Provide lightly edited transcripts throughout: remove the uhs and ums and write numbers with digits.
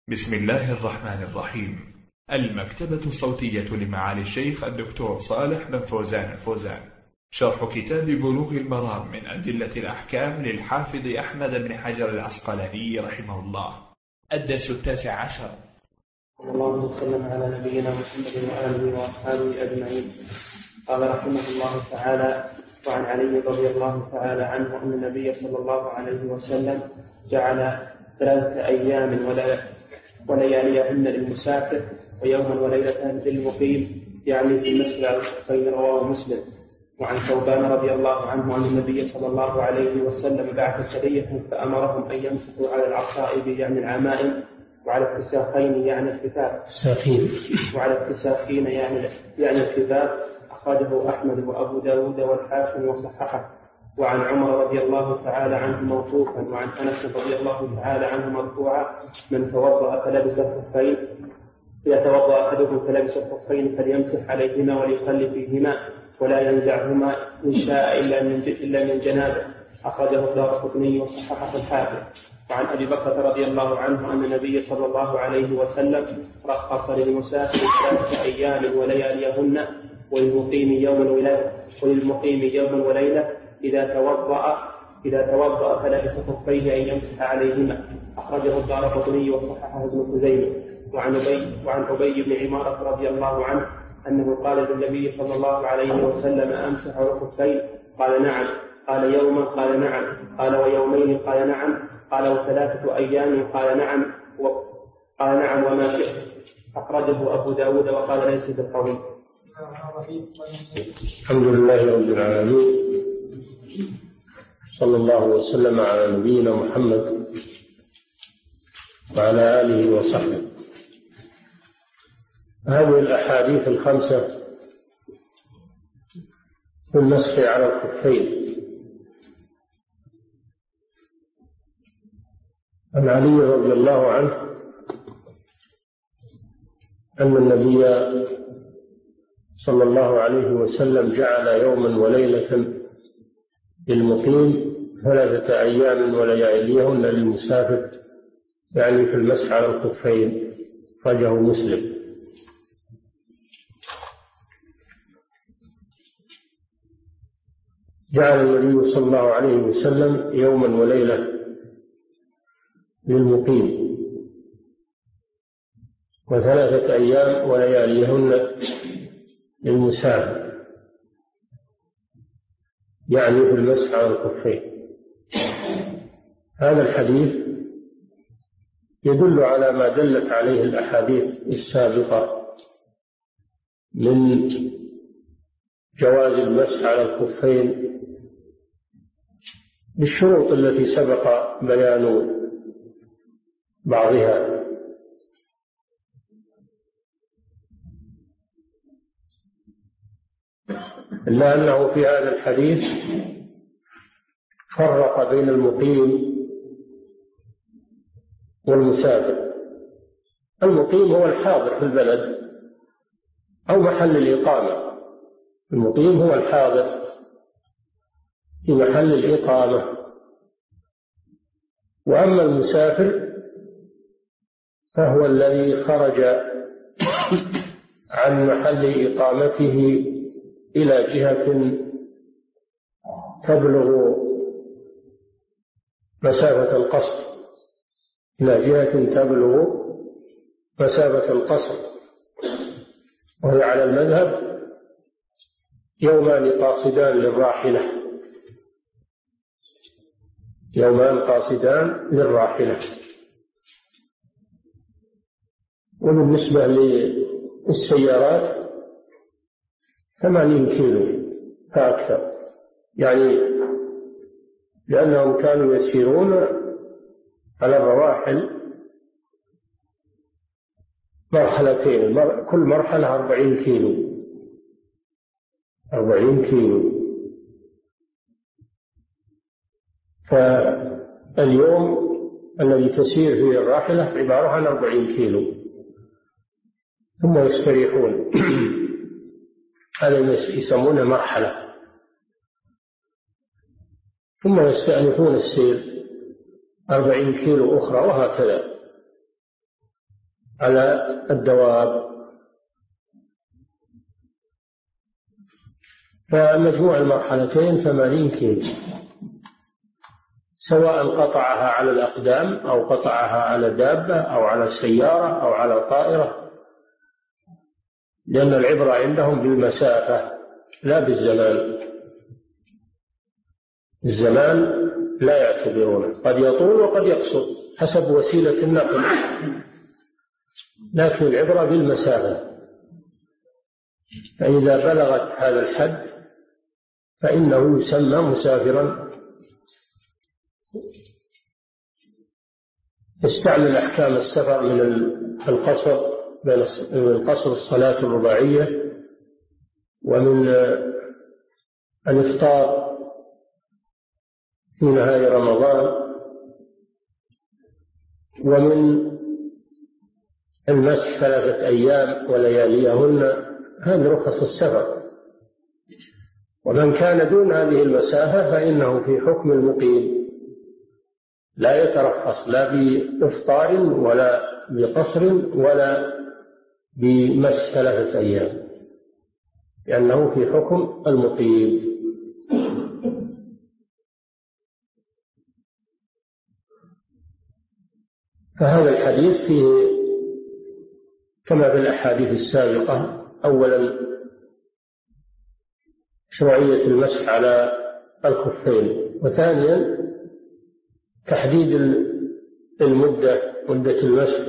بسم الله الرحمن الرحيم. المكتبة الصوتية لمعالي الشيخ الدكتور صالح بن فوزان الفوزان، شرح كتاب بلوغ المرام من أدلة الأحكام للحافظ أحمد بن حجر العسقلاني رحمه الله، الدرس 19. اللهم وسلم على نبينا محمد وآله وأصحابه أجمعين. قال رحمه الله تعالى: وعن علي رضي الله تعالى عنه أن النبي صلى الله عليه وسلم جعل 3 أيام ولياليهن للمسافر ويوما وليلة للمقيم، يعني في المسجد على الخفين. رواه مسلم. وعن ثوبان رضي الله عنه أن النبي صلى الله عليه وسلم بعث سرية فأمرهم أن يمسكوا على العصائب يعني العمائم، وعلى التساخين يعني الكتاب، وعلى التساخين يعني الكتاب. أخرجه أحمد وأبو داود والحاكم وصححه. وعن عمر رضي الله تعالى عنه موقوفا، وعن أنس رضي الله تعالى عنه مرفوعا: من توضأ فلبس الخفين، إذا توضأ أحدكم فلبس الخفين فليمسح عليهما وليصلي فيهما ولا ينزعهما إن شاء إلا من جنابه. أخرجه الدارقطني وصححه الحاكم. وعن أبي بكر رضي الله عنه أن النبي صلى الله عليه وسلم رخص للمسافر 3 أيام ولياليهن وللمقيم يوم وليلة إذا توضأ فلبس خفيه أن يمسح عليهما. أخرجه الدارقطني وصححه ابن خزيمة. وعن أبي بن عمارة رضي الله عنه أنه قال للنبي صلى الله عليه وسلم: أمسح على الخفين؟ قال: نعم. قال: يوما؟ قال: نعم. قال: ويومين؟ قال: نعم. قال: و3 أيام؟ قال: نعم. وما شئت. أخرجه أبو داود وقال: ليس بالقوي. الحمد لله رب العالمين، صلى الله وسلم على نبينا محمد وعلى آله وصحبه. هذه الأحاديث 5 في المسح على الخفين. عن علي رضي الله عنه أن النبي صلى الله عليه وسلم جعل يوما وليلة للمقيم 3 أيام ولياليهن للمسافر، يعني في المسح على الخفين. أخرجه مسلم. جعل النبي صلى الله عليه وسلم يوما وليلة للمقيم و3 أيام ولياليهن للمسافر، يعني في المسح على الخفين. هذا الحديث يدل على ما دلت عليه الأحاديث السابقة من جواز المسح على الخفين بالشروط التي سبق بيان بعضها. إلا أنه في هذا الحديث فرق بين المقيم والمسافر. المقيم هو الحاضر في البلد أو محل الإقامة. المقيم هو الحاضر في محل الإقامة. وأما المسافر فهو الذي خرج عن محل إقامته إلى جهة تبلغ مسافة القصر، وهي على المذهب يومان قاصدان للراحلة. وبالنسبة للسيارات 80 كيلو فأكثر، يعني لأنهم كانوا يسيرون على الرواحل مرحلتين، كل مرحلة 40 كيلو. فاليوم الذي تسير فيه الراحلة عبارة عن 40 كيلو ثم يستريحون. هذا يسمونه مرحلة. ثم يستأنفون السير 40 كيلو أخرى، وهكذا. على الدواب. فمجموع المرحلتين 80 كيلو، سواء قطعها على الأقدام أو قطعها على دابة أو على سيارة أو على طائرة، لأن العبرة عندهم بالمسافة لا بالزمان. الزمان لا يعتبرونه، قد يطول وقد يقصر حسب وسيلة النقل، لكن العبرة بالمسافة. فإذا بلغت هذا الحد فإنه يسمى مسافرا. يستعمل أحكام السفر من القصر، من قصر الصلاة الرباعية، ومن الإفطار في نهاية رمضان، ومن المسح 3 أيام ولياليهن. هذه رخص السفر. ومن كان دون هذه المسافة فإنه في حكم المقيم، لا يترخص لا بإفطار ولا بقصر ولا بمسح 3 أيام، لأنه في حكم المقيم. فهذا الحديث فيه كما في الأحاديث السابقة: أولا شرعية المسح على الخفين، وثانيا تحديد مدة المسح،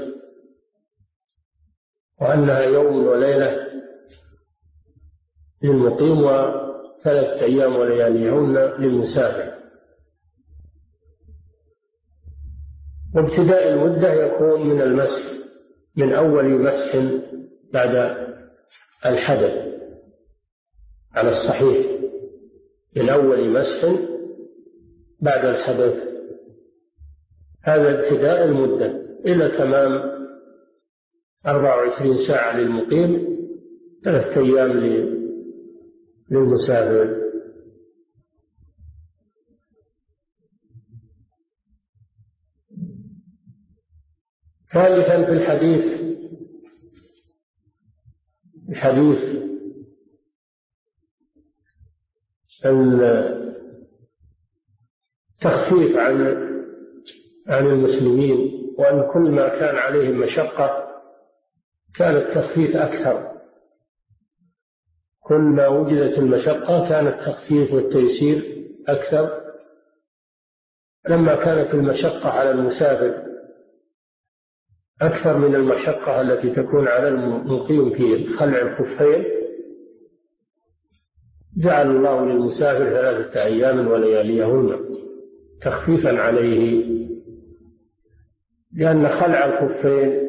وأنها يوم وليلة للمقيم و3 أيام ولياليهن للمسافر. وابتداء المدة يكون من المسح، من أول مسح بعد الحدث على الصحيح، من أول مسح بعد الحدث، هذا ابتداء المدة إلى تمام 24 ساعة للمقيم، 3 أيام للمسافر. ثالثا في الحديث التخفيف عن المسلمين، وأن كل ما كان عليهم مشقة كان التخفيف أكثر. كل ما وجدت المشقة كان التخفيف والتيسير أكثر. لما كانت المشقة على المسافر أكثر من المشقة التي تكون على المقيم في خلع الخفين، جعل الله للمسافر 3 أيام ولياليهن تخفيفا عليه، لأن خلع الخفين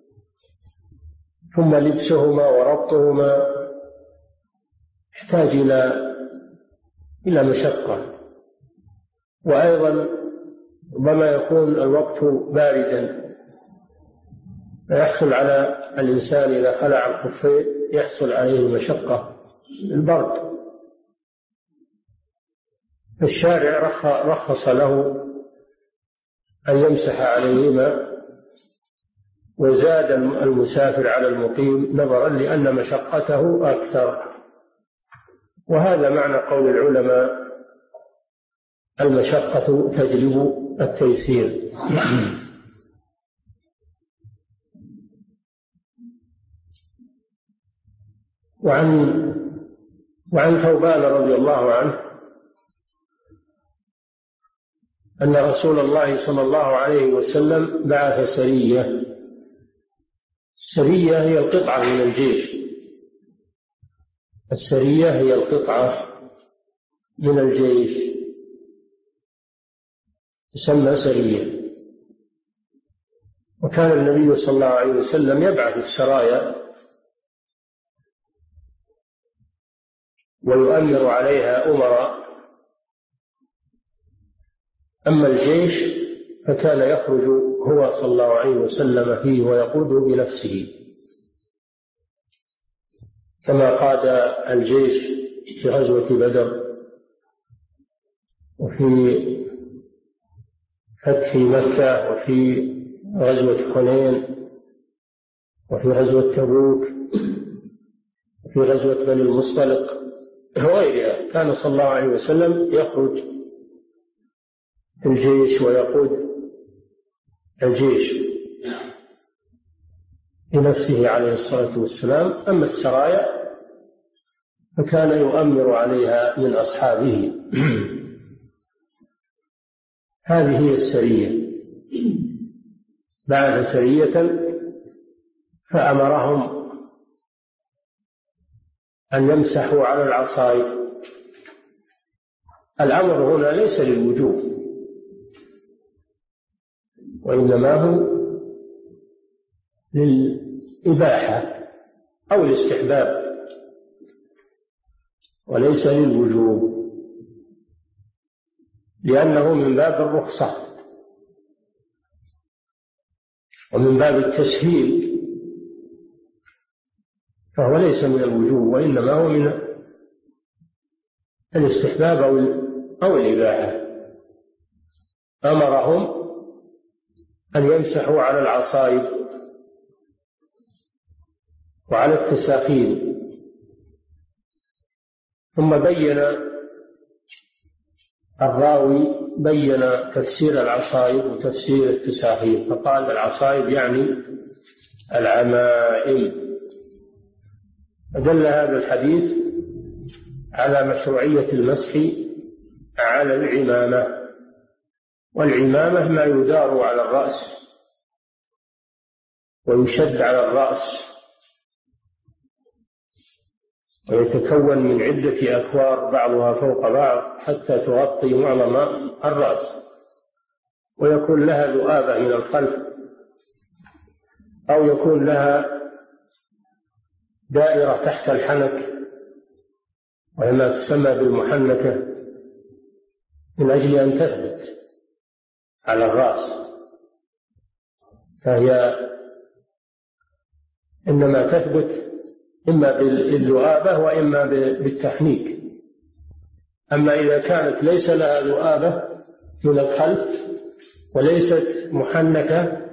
ثم لبسهما وربطهما يحتاج إلى مشقة. وأيضا ربما يكون الوقت باردا، فيحصل على الإنسان إذا خلع الخفين يحصل عليه المشقة، البرد. الشارع رخص له أن يمسح عليهما، وزاد المسافر على المقيم نظرا لأن مشقته أكثر. وهذا معنى قول العلماء: المشقة تجلب التيسير. وعن ثوبان رضي الله عنه أن رسول الله صلى الله عليه وسلم بعث سرية. السرية هي القطعة من الجيش، السرية هي القطعة من الجيش، تسمى سرية. وكان النبي صلى الله عليه وسلم يبعث السرايا ويؤمر عليها أمراء. أما الجيش فكان يخرج هو صلى الله عليه وسلم فيه ويقوده بنفسه، كما قاد الجيش في غزوة بدر وفي فتح مكة وفي غزوة حنين وفي غزوة تبوك وفي غزوة بني المصطلق وغيرها. كان صلى الله عليه وسلم يخرج الجيش ويقود الجيش بنفسه عليه الصلاة والسلام. أما السرايا فكان يؤمر عليها من أصحابه. هذه هي السرية. بعث سرية فأمرهم أن يمسحوا على العصائب. الأمر هنا ليس للوجوب، وإنما هو للإباحة أو الاستحباب وليس للوجوب، لأنه من باب الرخصة ومن باب التسهيل، فهو ليس من الوجوب وإنما هو من الاستحباب أو الإباحة. أمرهم أن يمسحوا على العصائب وعلى التساخين. ثم بين الراوي تفسير العصائب وتفسير التساخين، فقال العصائب يعني العمائم. دل هذا الحديث على مشروعية المسح على العمامة، والعمامة ما يدار على الرأس ويشد على الرأس ويتكون من عدة أكوار بعضها فوق بعض حتى تغطي معظم الرأس، ويكون لها ذؤابة من الخلف، أو يكون لها دائرة تحت الحنك وهي ما تسمى بالمحنكة، من أجل أن تثبت على الرأس. فهي إنما تثبت إما بالذؤابة وإما بالتحنيك. أما إذا كانت ليس لها ذؤابة من الخلف وليست محنكة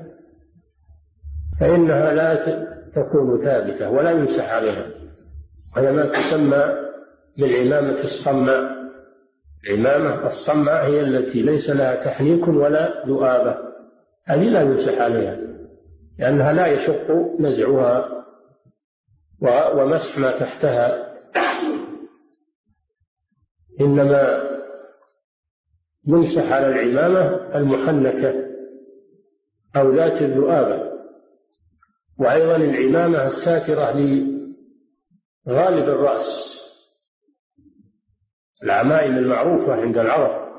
فإنها لا تكون ثابتة ولا يمسح عليها، وهي ما تسمى بالعمامة الصماء. العمامة الصماء هي التي ليس لها تحنيك ولا ذؤابة، هذه لا يمسح عليها لأنها لا يشق نزعها ومسح ما تحتها، إنما يمسح على العمامة المحنكة أو ذات الذؤابة. وأيضا العمامة الساترة لغالب الرأس، العمائم المعروفة عند العرب.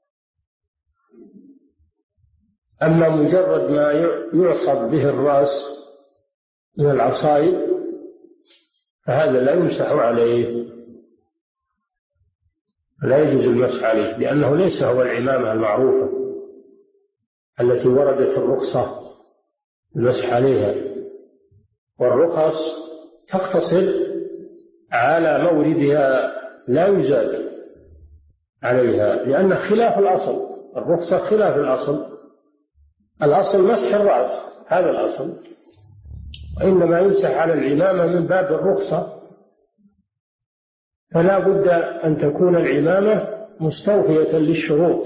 أما مجرد ما يعصب به الرأس من العصائب فهذا لا يمسح عليه، لا يجوز المسح عليه، لأنه ليس هو العمامة المعروفة التي وردت الرخصة المسح عليها. والرخص تقتصر على موردها لا يزاد عليها، لأن خلاف الأصل. الرخصة خلاف الأصل. الأصل مسح الرأس، هذا الأصل، وإنما يمسح على العمامة من باب الرخصة. فلا بد أن تكون العمامة مستوفية للشروط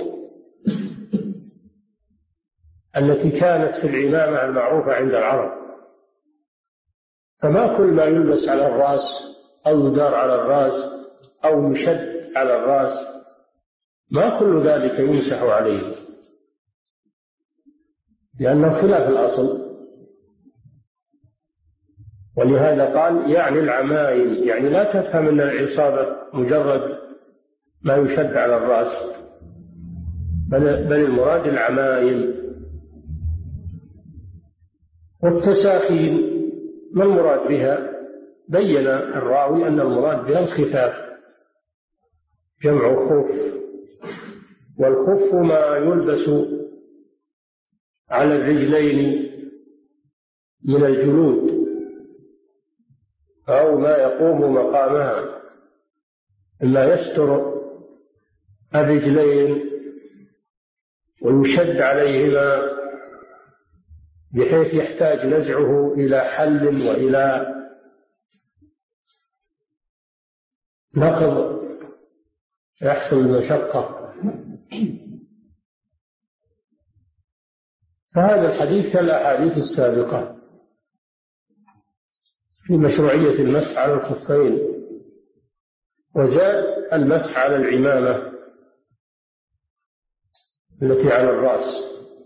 التي كانت في العمامة المعروفة عند العرب. فما كل ما يلبس على الرأس أو يدار على الرأس أو يشد على الرأس ما كل ذلك يمسح عليه، لأنه خلاف الأصل. ولهذا قال يعني العمائم، يعني لا تفهم أن العصابة مجرد ما يشد على الرأس، بل المراد العمائم. والتساخين ما المراد بها؟ بين الراوي أن المراد بها الخفاف، جمع خف، والخف ما يلبس على الرجلين من الجلود أو ما يقوم مقامها، ما يستر الرجلين ويشد عليهما بحيث يحتاج نزعه إلى حل وإلى نقض يحصل المشقة. فهذا الحديث كالأحاديث السابقة في مشروعية المسح على الخفين، وزاد المسح على العمامة التي على الرأس.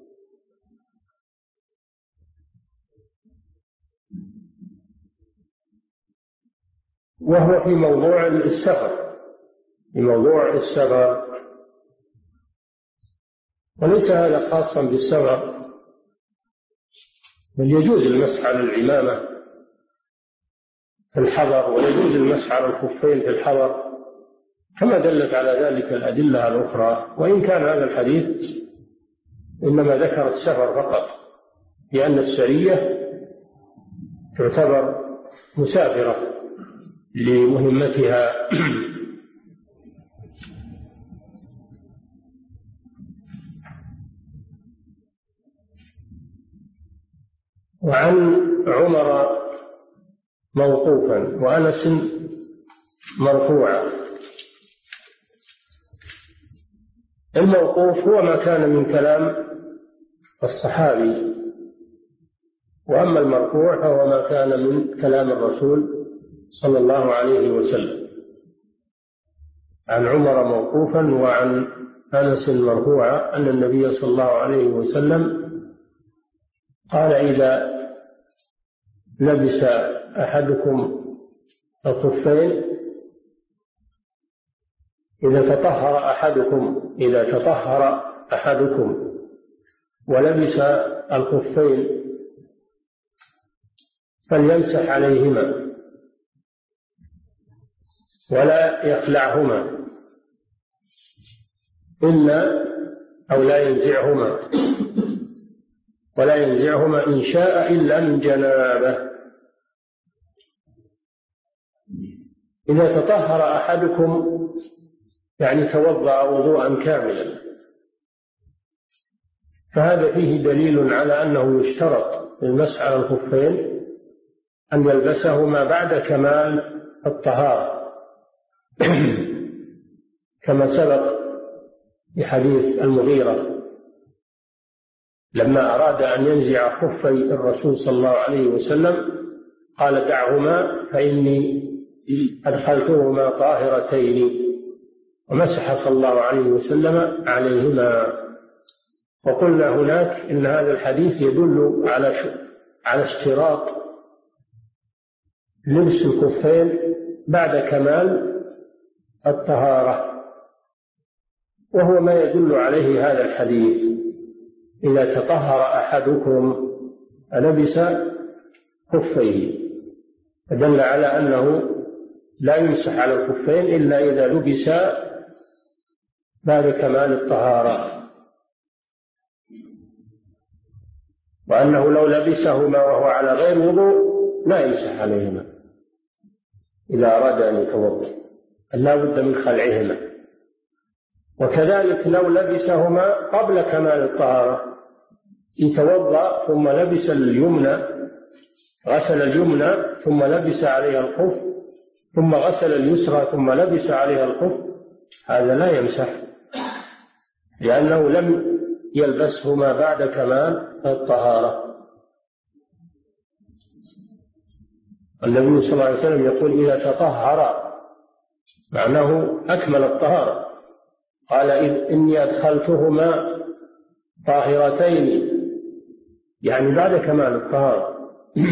وهو في موضوع السفر، في موضوع السفر، وليس هذا خاصا بالسفر، بل يجوز المسح على العمامة في الحضر، ويجوز المسح على الخفين في الحضر، كما دلت على ذلك الأدلة الأخرى. وإن كان هذا الحديث إنما ذكر السفر فقط، لأن السرية تعتبر مسافرة لمهمتها. وعن عمر موقوفا وأنس مرفوعا. الموقوف هو ما كان من كلام الصحابي، وأما المرفوع فهو ما كان من كلام الرسول صلى الله عليه وسلم. عن عمر موقوفا وعن أنس مرفوعا أن النبي صلى الله عليه وسلم قال: إذا لبس أحدكم الخفين، إذا تطهر أحدكم ولبس الخفين فليمسح عليهما ولا يخلعهما ولا ينزعهما إن شاء إلا من جنابه. إذا تطهر أحدكم يعني توضأ وضوءا كاملا، فهذا فيه دليل على أنه يشترط للمسح على الخفين أن يلبسهما بعد كمال الطهارة، كما سبق في حديث المغيرة لما أراد أن ينزع خفي الرسول صلى الله عليه وسلم قال: دعهما فإني أدخلتهما طاهرتين، ومسح صلى الله عليه وسلم عليهما. وقلنا هناك إن هذا الحديث يدل على اشتراط لبس الخفين بعد كمال الطهارة، وهو ما يدل عليه هذا الحديث: إذا تطهر أحدكم لبس خفيه، فدل على أنه لا يمسح على الخفين إلا إذا لبس بعد كمال الطهارة، وأنه لو لبسهما وهو على غير وضوء لا يمسح عليهما إذا أراد أن يتوضأ، لا بد من خلعهما. وكذلك لو لبسهما قبل كمال الطهارة، يتوضأ ثم لبس اليمنى، غسل اليمنى ثم لبس عليها الخف، ثم غسل اليسرى ثم لبس عليها الخف، هذا لا يمسح، لأنه لم يلبسهما بعد كمال الطهارة. النبي صلى الله عليه وسلم يقول: إذا تطهر، معناه أكمل الطهارة. قال: إني أدخلتهما طاهرتين، يعني بعد كمال الطهارة.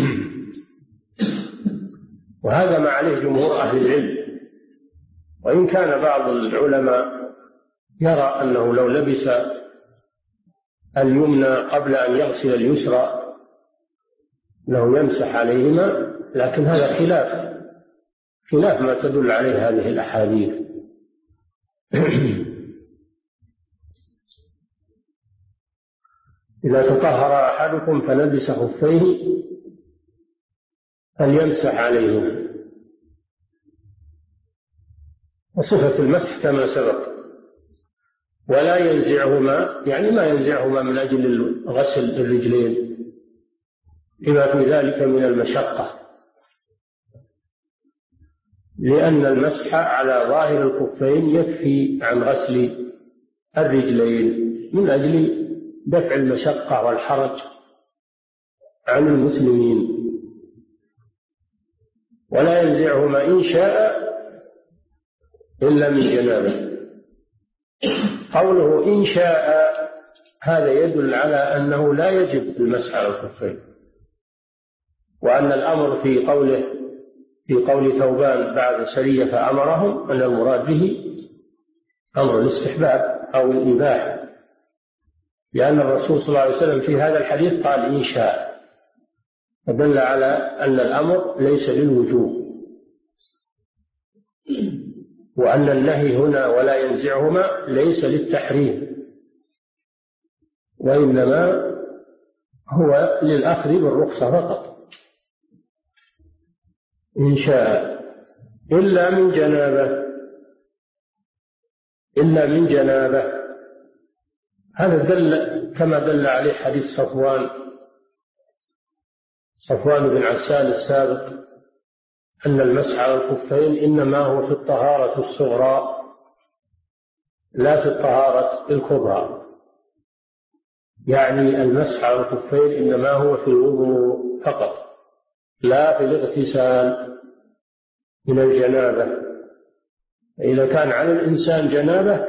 وهذا ما عليه جمهور أهل العلم، وإن كان بعض العلماء يرى أنه لو لبس اليمنى قبل أن يغسل اليسرى أنه يمسح عليهما، لكن هذا خلاف ما تدل عليه هذه الأحاديث. إذا تطهر أحدكم فلبس خفيه فليمسح عليهما. وصفة المسح كما سبق: ولا ينزعهما، يعني ما ينزعهما من أجل غسل الرجلين، لما في ذلك من المشقة، لأن المسح على ظاهر الخفين يكفي عن غسل الرجلين من أجل دفع المشقة والحرج عن المسلمين، ولا ينزعهما إن شاء إلا من جنابه. قوله إن شاء هذا يدل على أنه لا يجب المسح على الخفين، وأن الأمر في قول ثوبان بعد سرية فأمرهم أن المراد به أمر الاستحباب أو الإباحة، لأن الرسول صلى الله عليه وسلم في هذا الحديث قال إن شاء، فدل على أن الأمر ليس للوجوب، وأن النهي هنا ولا ينزعهما ليس للتحريم، وإنما هو للأخذ بالرخصة فقط. إن شاء إلا من جنابه، هذا دل كما دل عليه حديث صفوان بن عسال السابق، أن المسح على الخفين إنما هو في الطهارة الصغرى لا في الطهارة الكبرى، يعني المسح على الخفين إنما هو في الوضوء فقط لا في الاغتسال من الجنابة. إذا كان على الإنسان جنابة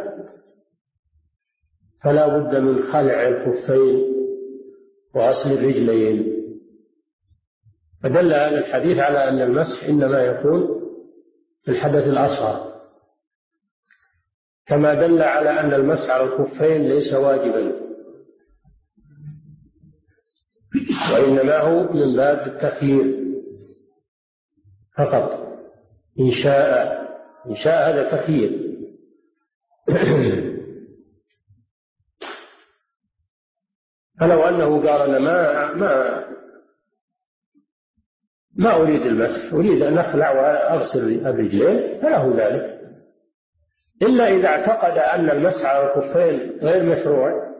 فلا بد من خلع الخفين وغسل الرجلين. فدل هذا الحديث على أن المسح إنما يكون في الحدث الأصغر، كما دل على أن المسح على الخفين ليس واجبا، وإنما هو من باب التخيير فقط. إن شاء هذا تخيير. فلو أنه قال أنا ما أريد المسح، أريد أن أخلع وأغسل الرجلين، فله ذلك، إلا إذا اعتقد أن المسح على الخفين غير مشروع.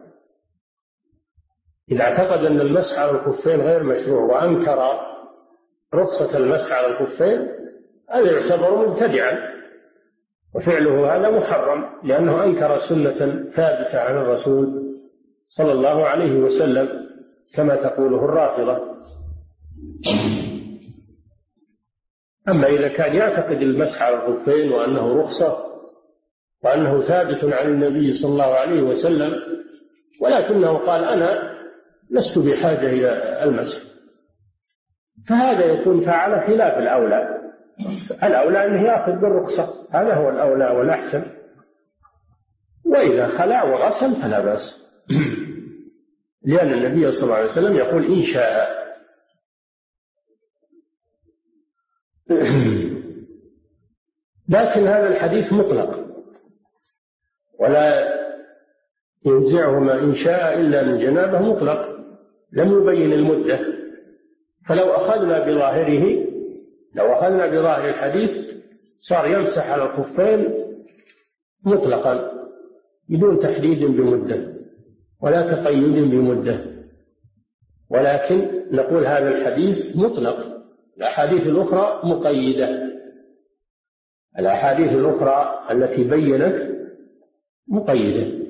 إذا اعتقد أن المسح على الخفين غير مشروع وأنكر رخصة المسح على الخفين، هذا يعتبر مبتدعا، وفعله هذا محرم، لأنه أنكر سنة ثابتة عن الرسول صلى الله عليه وسلم كما تقوله الرافضة. أما إذا كان يعتقد المسح على الخفين وأنه رخصة وأنه ثابت عن النبي صلى الله عليه وسلم، ولكنه قال أنا لست بحاجة إلى المسح، فهذا يكون فعل خلاف الأولى. الأولى أنه يأخذ بالرخصة، هذا هو الأولى والأحسن، وإذا خلع وغسل فلا بأس، لأن النبي صلى الله عليه وسلم يقول إن شاء. لكن هذا الحديث مطلق، ولا ينزعهما إن شاء إلا من جنابه مطلق، لم يبين المدة. فلو أخذنا بظاهر الحديث صار يمسح على الخفين مطلقا بدون تحديد بمدة ولا تقييد بمدة، ولكن نقول هذا الحديث مطلق، الأحاديث الأخرى مقيدة، الأحاديث الأخرى التي بينت مقيدة.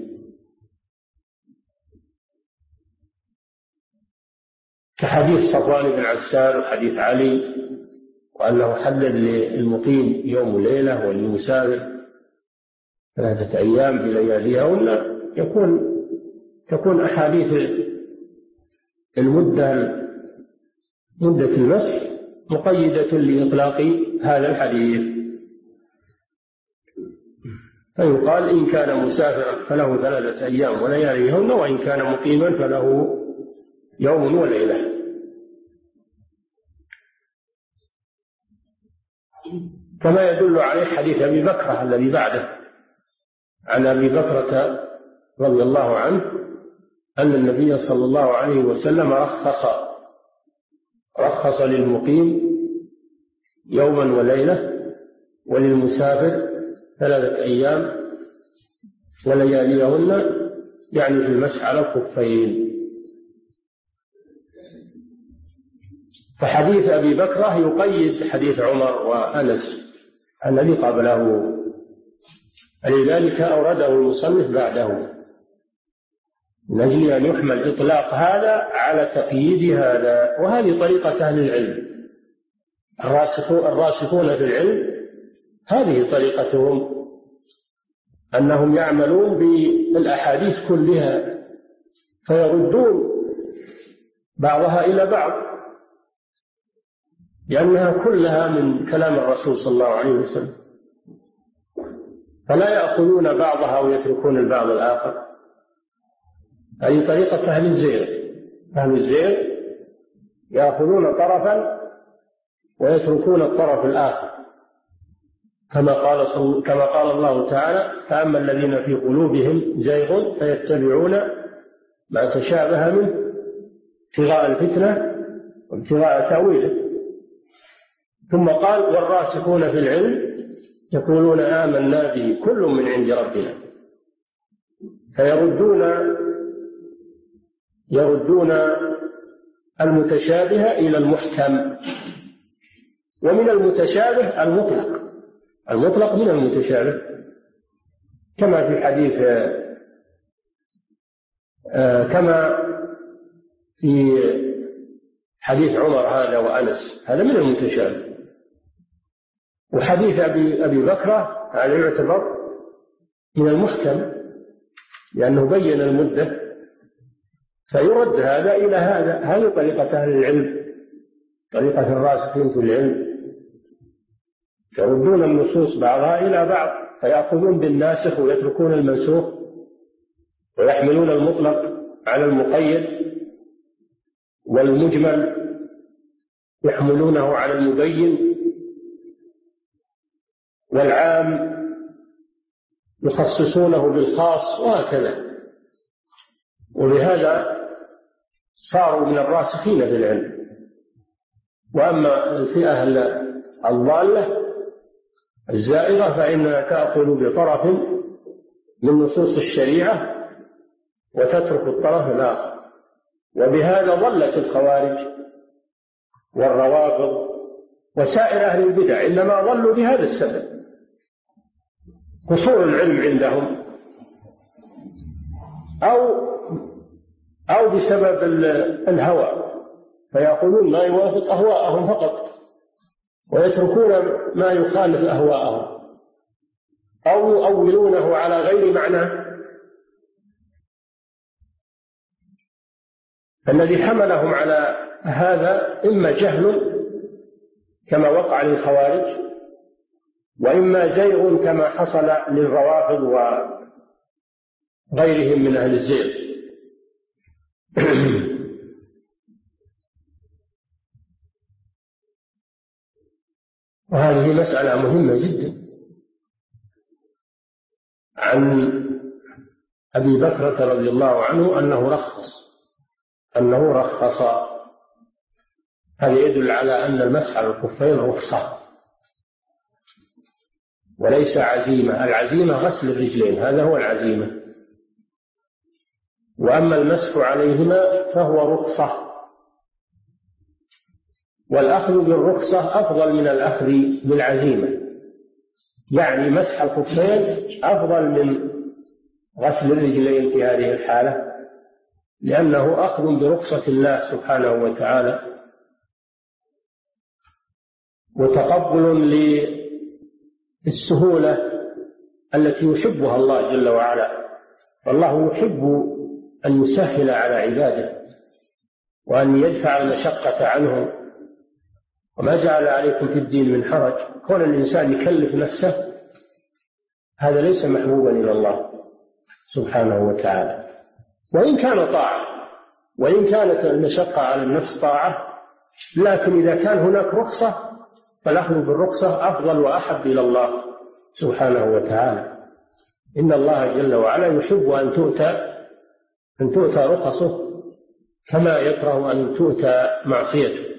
كحديث صفوان بن عسال وحديث علي، وأنه حدد للمقيم يوم وليلة وللمسافر 3 أيام بلياليها، ولا تكون أحاديث مدة المسح مقيدة لإطلاق هذا الحديث. فيقال إن كان مسافرا فله 3 أيام ولياليهن، وإن كان مقيما فله يوم وليلة. كما يدل عليه حديث أبي بكرة الذي بعده، عن أبي بكرة رضي الله عنه أن النبي صلى الله عليه وسلم رخص للمقيم يوما وليلة، وللمسافر 3 أيام ولياليهن، يعني في المسح على الخفين. فحديث أبي بكرة يقيد حديث عمر وأنس الذي قبله، لذلك أورده المصنف بعده من أجل أن يحمل إطلاق هذا على تقييد هذا. وهذه طريقة أهل العلم الراسخون في العلم، هذه طريقتهم، أنهم يعملون بالأحاديث كلها فيردون بعضها إلى بعض لأنها كلها من كلام الرسول صلى الله عليه وسلم، فلا يأخذون بعضها ويتركون البعض الآخر. هذه طريقة أهل الزيغ. أهل الزيغ يأخذون طرفا ويتركون الطرف الآخر، كما قال الله تعالى: فأما الذين في قلوبهم زيغ فيتبعون ما تشابه منه ابتغاء الفتنة وابتغاء تأويله. ثم قال: والراسخون في العلم يقولون آمنا به كل من عند ربنا. فيردون المتشابه إلى المحكم، ومن المتشابه المطلق من المتشابه، كما في حديث عمر هذا وأنس، هذا من المتشابه. وحديث أبي بكرة هذا يعتبر من المحكم لأنه بين المدة، فيرد هذا إلى هذا. هذه طريقة أهل العلم، طريقة الراسخين في العلم، يردون النصوص بعضها إلى بعض، فيأخذون بالناسخ ويتركون المنسوخ، ويحملون المطلق على المقيد، والمجمل يحملونه على المبين، والعام يخصصونه بالخاص، وهكذا. وبهذا صاروا من الراسخين في العلم. وأما الفئة الضالة الزائغة فإنها تأخذ بطرف من نصوص الشريعة وتترك الطرف الآخر. وبهذا ضلت الخوارج والروافض وسائر أهل البدع، إنما ضلوا بهذا السبب، قصور العلم عندهم، أو بسبب الهوى، فيأخذون ما يوافق أهواءهم فقط ويتركون ما يخالف أهواءهم، أو يؤولونه على غير معناه. الذي حملهم على هذا إما جهل كما وقع للخوارج، وإما زيغ كما حصل للروافض وغيرهم من أهل الزيغ. وهذه مسألة مهمة جدا. عن أبي بكرة رضي الله عنه أنه رخص. هذا يدل على أن المسح على الخفين رخصة وليس عزيمة. العزيمة غسل الرجلين، هذا هو العزيمة. وأما المسح عليهما فهو رخصة، والأخذ بالرخصة أفضل من الأخذ بالعزيمة. يعني مسح الخفين أفضل من غسل الرجلين في هذه الحالة، لأنه أخذ برخصة الله سبحانه وتعالى وتقبل للسهولة التي يحبها الله جل وعلا. والله يحب أن يسهل على عباده وأن يدفع المشقة عنهم، وما جعل عليكم في الدين من حرج. كون الإنسان يكلف نفسه هذا ليس محبوبا إلى الله سبحانه وتعالى، وإن كان طاعة، وإن كانت المشقة على النفس طاعة، لكن إذا كان هناك رخصة فالأخذ بالرخصة أفضل وأحب إلى الله سبحانه وتعالى. إن الله جل وعلا يحب أن تؤتى رخصه كما يكره أن تؤتى معصيته.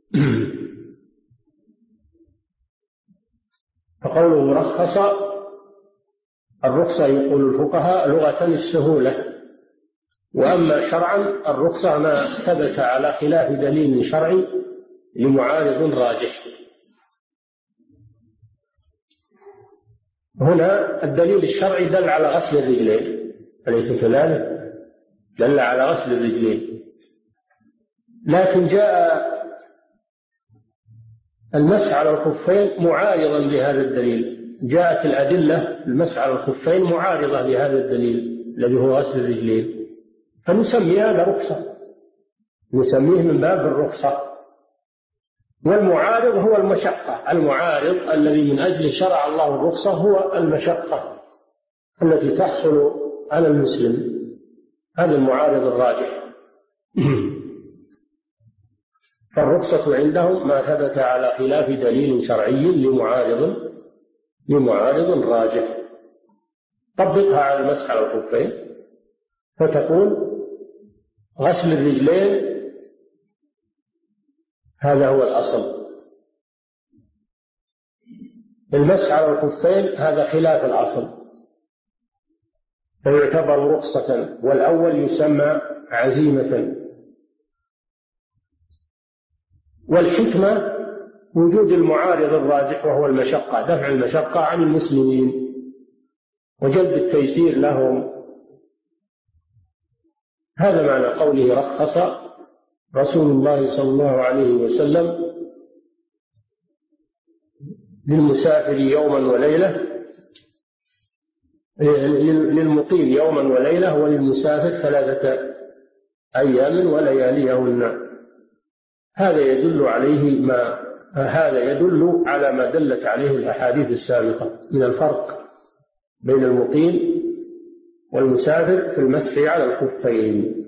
فقوله رخص، الرخصة يقول الفقهاء لغة السهولة، وأما شرعا الرخصة ما ثبت على خلاف دليل شرعي لمعارض راجح. هنا الدليل الشرعي دل على غسل الرجلين، أليس كذلك؟ دل على غسل الرجلين، لكن جاء المسح على الخفين معارضا لهذا الدليل. جاءت الأدلة المسح على الخفين معارضة لهذا الدليل الذي هو غسل الرجلين، فنسمي هذا رخصة، نسميه من باب الرخصة. والمعارض هو المشقة، المعارض الذي من أجله شرع الله الرخصة هو المشقة التي تحصل على المسلم، هذا المعارض الراجح. فالرخصة عندهم ما ثبت على خلاف دليل شرعي لمعارض راجح. طبقها على المسح على الخفين فتقول غسل الرجلين هذا هو الأصل، المسح على الخفين هذا خلاف الأصل فيعتبر رخصة، والأول يسمى عزيمة. والحكمة وجود المعارض الراجح وهو المشقة، دفع المشقة عن المسلمين وجلب التيسير لهم. هذا معنى قوله رخص رسول الله صلى الله عليه وسلم للمسافر يوما وليلة، للمقيم يوما وليلة، وللمسافر 3 أيام ولياليهن. هذا يدل على ما دلت عليه الأحاديث السابقة من الفرق بين المقيم والمسافر في المسح على الخفين،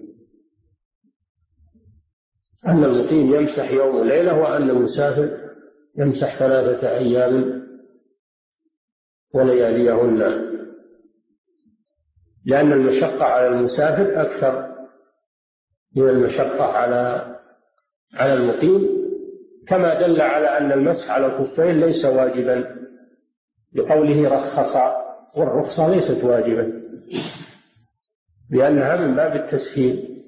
أن المقيم يمسح يوم وليلة وأن المسافر يمسح 3 أيام ولياليهن، لأن المشقة على المسافر أكثر من المشقة على المقيم، كما دل على أن المسح على الخفين ليس واجبا بقوله رخص، والرخصة ليست واجبة لأنها من باب التسهيل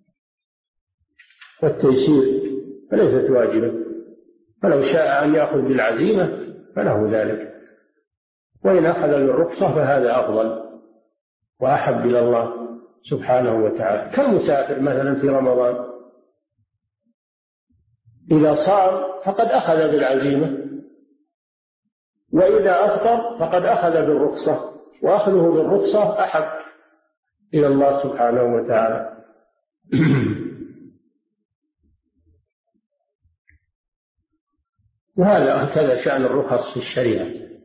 والتيسير فليست واجبة، فلو شاء أن يأخذ بالعزيمة فله ذلك، وإن أخذ بالرخصة فهذا أفضل وأحب إلى الله سبحانه وتعالى. كالمسافر مثلا في رمضان إذا صام فقد أخذ بالعزيمة، وإذا أفطر فقد أخذ بالرخصة، وأخذه بالرخصة أحب إلى الله سبحانه وتعالى. وهذا هكذا شأن الرخص في الشريعة.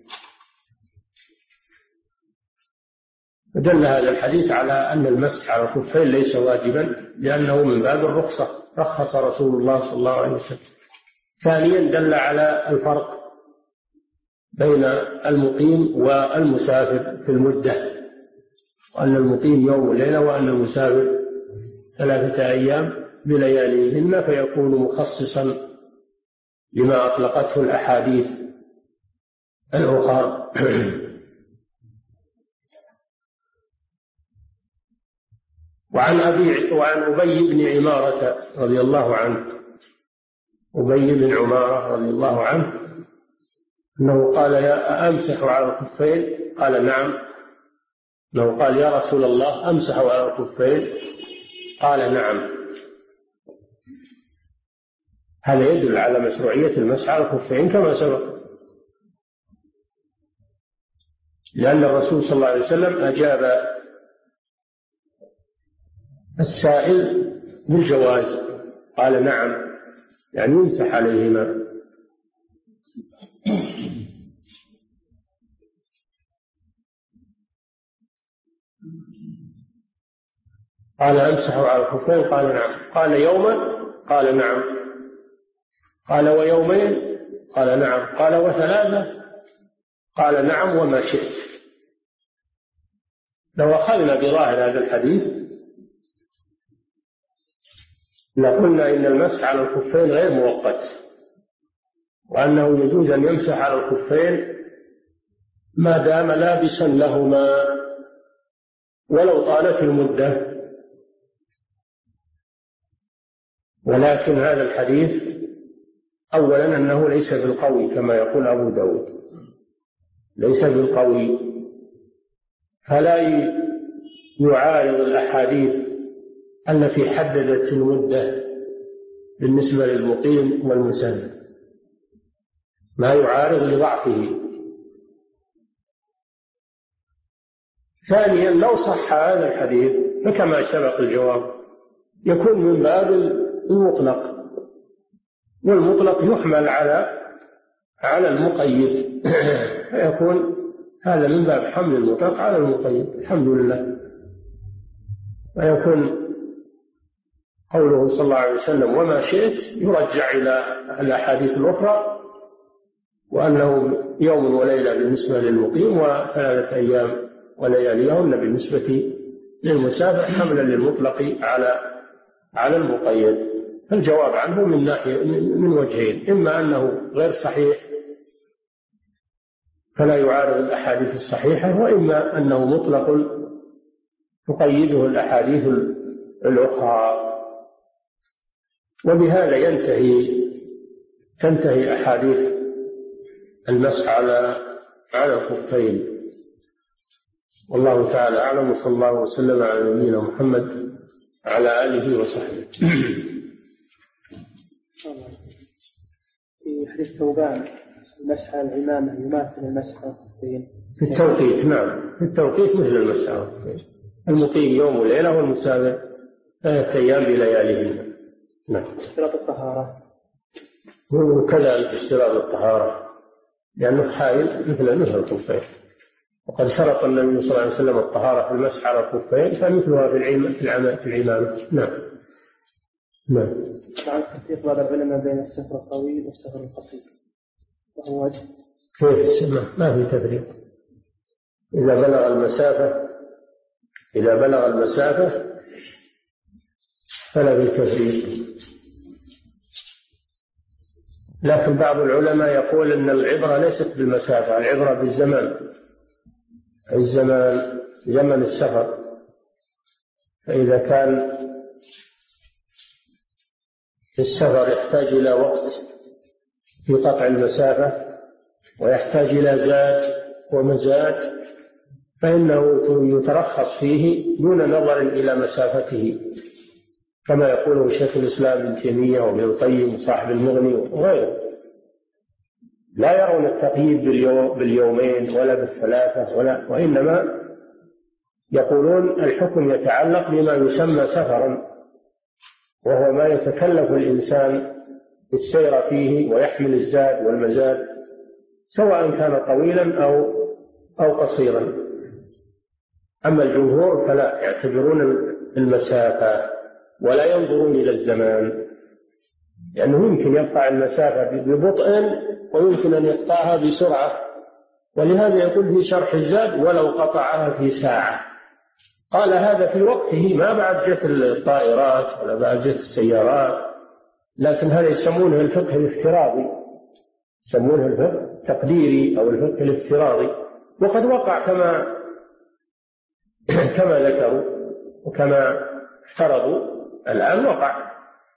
ودل هذا الحديث على أن المسح على الخفين ليس واجبا لأنه من باب الرخصة، رخص رسول الله صلى الله عليه وسلم. ثانيا دل على الفرق بين المقيم والمسافر في المدة، وأن المقيم يوم وليلة وأن المسافر 3 أيام بلياليهن، فيكون مخصصا لما أطلقته الأحاديث الأخرى. وعن أبي بن عمارة رضي الله عنه، أبي بن عمارة رضي الله عنه أنه قال أمسح على الخفين؟ قال نعم. أنه قال يا رسول الله أمسح على الخفين؟ قال نعم. هذا يدل على مشروعية المسح على الخفين كما سبق، لأن الرسول صلى الله عليه وسلم أجاب السائل بالجواز، قال نعم، يعني يمسح عليهما. قال أمسح على الخفين؟ قال نعم. قال يوما؟ قال نعم. قال ويومين؟ قال نعم. قال وثلاثة؟ قال نعم وما شئت. لو أخذنا بظاهر هذا الحديث لقلنا إن المسح على الخفين غير مؤقت، وأنه يجوز أن يمسح على الخفين ما دام لابسا لهما ولو طالت المدة. ولكن هذا الحديث أولا أنه ليس بالقوي كما يقول أبو داود، ليس بالقوي، فلا يعارض الأحاديث التي حددت المدة بالنسبة للمقيم والمسافر، ما يعارض لضعفه. ثانيا لو صح هذا الحديث فكما سبق الجواب يكون من باب المطلق، والمطلق يحمل على المقيد فيكون هذا من باب حمل المطلق على المقيد، الحمد لله. ويكون قوله صلى الله عليه وسلم وما شئت يرجع إلى الأحاديث الأخرى، وأنه يوم وليلة بالنسبة للمقيم وثلاثة أيام ولياليهن بالنسبة للمسافر، حملا للمطلق على المقيد. فالجواب عنه من وجهين: إما أنه غير صحيح فلا يعارض الأحاديث الصحيحة، وإما أنه مطلق تقيده الأحاديث الأخرى. وبهذا تنتهي أحاديث المسح على الخفين. والله تعالى أعلم، وصلى الله وسلم على نبينا محمد على آله وصحبه. في حديث ثوبان المسح على العمامة يماثل المسح على الخفين في التوقيت. نعم، في التوقيت مثل المسح على الخفين، المقيم يوم وليلة والمسافر 3 أيام بلياليهن. نعم. اشتراط الطهارة وكذلك اشتراط الطهارة، لأنه حائل مثل الخفين، وقد شرط النبي صلى الله عليه وسلم الطهارة في المسح على الخفين فمثلها في العمامة. نعم. نعم. مع التفريق بعض العلماء بين السفر الطويل والسفر القصير، وهو وجه كيف السماء؟ ما في تفريق. إذا بلغ المسافة فلا في تفريق. لكن بعض العلماء يقول أن العبرة ليست بالمسافة، العبرة بالزمان، زمن السفر. فإذا كان السفر يحتاج إلى وقت في قطع المسافة ويحتاج إلى زاد ومزاد فإنه يترخص فيه دون نظر إلى مسافته، كما يقوله شيخ الإسلام ابن تيمية وابن القيم وصاحب المغني وغيره. لا يرون التقييد باليومين ولا بالثلاثة وإنما يقولون الحكم يتعلق بما يسمى سفرا، وهو ما يتكلف الإنسان بالسير فيه ويحمل الزاد والمزاد، سواء كان طويلا أو قصيرا. أما الجمهور فلا يعتبرون المسافة ولا ينظرون إلى الزمان، لأنه يمكن يقطع المسافة ببطء ويمكن أن يقطعها بسرعة، ولهذا يقول في شرح الزاد ولو قطعها في ساعة. قال هذا في وقته، ما بعد جت الطائرات ولا بعد جت السيارات، لكن هذا يسمونه الفقه الافتراضي، يسمونه الفقه التقديري أو الفقه الافتراضي، وقد وقع كما ذكروا وكما افترضوا الآن وقع.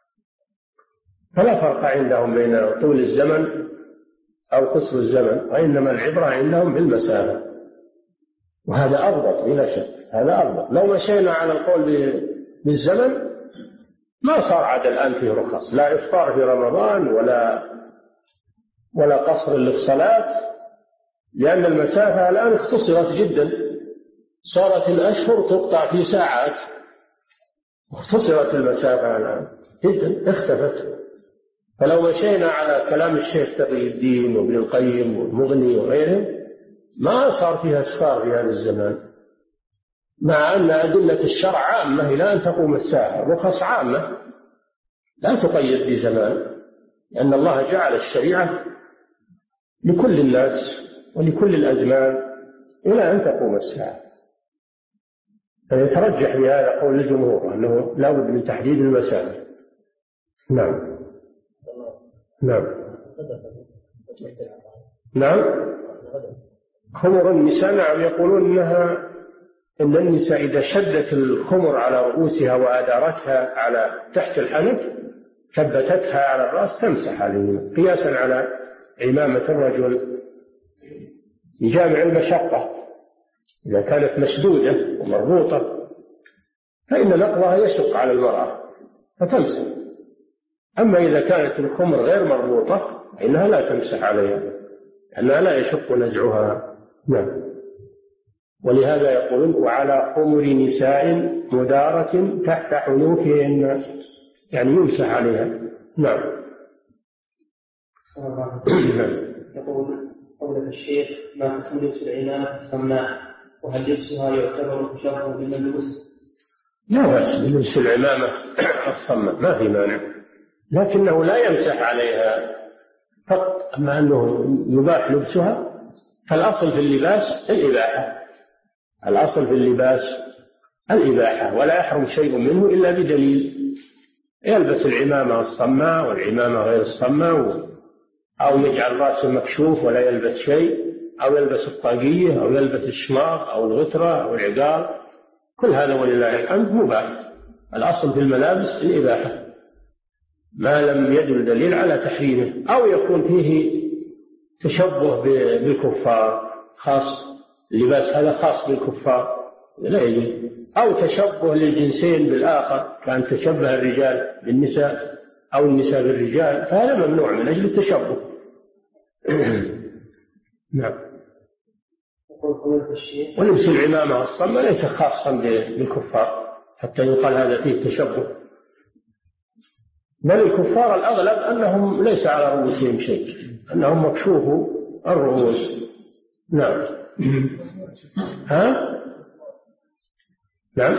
فلا فرق عندهم بين طول الزمن أو قصر الزمن، وإنما العبرة عندهم بالمسافة، وهذا أضبط بلا شك، هذا أضبط. لو مشينا على القول بالزمن ما صار عاد الآن فيه رخص، لا إفطار في رمضان ولا قصر للصلاة، لأن المسافة الآن اختصرت جدا، صارت الأشهر تقطع في ساعات، اختصرت المسافة الآن جدا، اختفت. فلو مشينا على كلام الشيخ تقي الدين وابن القيم والمغني وغيرهم ما صار فيها اسفار في هذا الزمان، مع أن أدلة الشرع عامة إلى أن تقوم الساعة، رخص عامة لا تقيد بزمان، لأن الله جعل الشريعة لكل الناس ولكل الأزمان إلى أن تقوم الساعة. فيترجح بهذا قول الجمهور أنه لا بد من تحديد المسافة. نعم. نعم. نعم. خمر النساء، نعم، يقولون إن النساء إذا شدت الخمر على رؤوسها وأدارتها على تحت الحنك ثبتتها على الرأس تمسح عليهما، قياسا على عمامة الرجل بجامع المشقة. إذا كانت مسدودة ومربوطة فإن نقضها يشق على المرأة فتمسح، أما إذا كانت الخمر غير مربوطة فإنها لا تمسح عليها لأنها لا يشق نزعها. نعم. ولهذا يقولون وعلى خمر نساء مدارة تحت حنوكهن، يعني يمسح عليها. نعم. يقول قولة الشيخ ما حكم لبس العمامة الصماء، وهل لبسها يعتبر تشبه بالملبوس؟ لا بأس بلبس العمامة الصماء، ما في مانع، لكنه لا يمسح عليها فقط. أما أنه يباح لبسها فالأصل في اللباس الإباحة، الأصل في اللباس الإباحة، ولا يحرم شيء منه إلا بدليل. يلبس العمامة الصماء والعمامة غير الصماء، أو يجعل رأسه مكشوف ولا يلبس شيء، أو يلبس الطاقية أو يلبس الشماغ أو الغترة أو العقال، كل هذا ولله الحمد مباح. الأصل في الملابس الإباحة ما لم يدل دليل على تحريمه، أو يكون فيه تشبه بالكفار، خاص اللباس هذا خاص بالكفار لا يجوز، أو تشبه للجنسين بالآخر، كان تشبه الرجال بالنساء أو النساء بالرجال، فهذا ممنوع من أجل التشبه. نعم. ولبس العمامة الصماء ليس خاصا بالكفار حتى يقال هذا فيه تشبه، بل الكفار الأغلب أنهم ليس على رؤوسهم شيء، أنهم مكشوف الرؤوس. نعم. ها؟ نعم.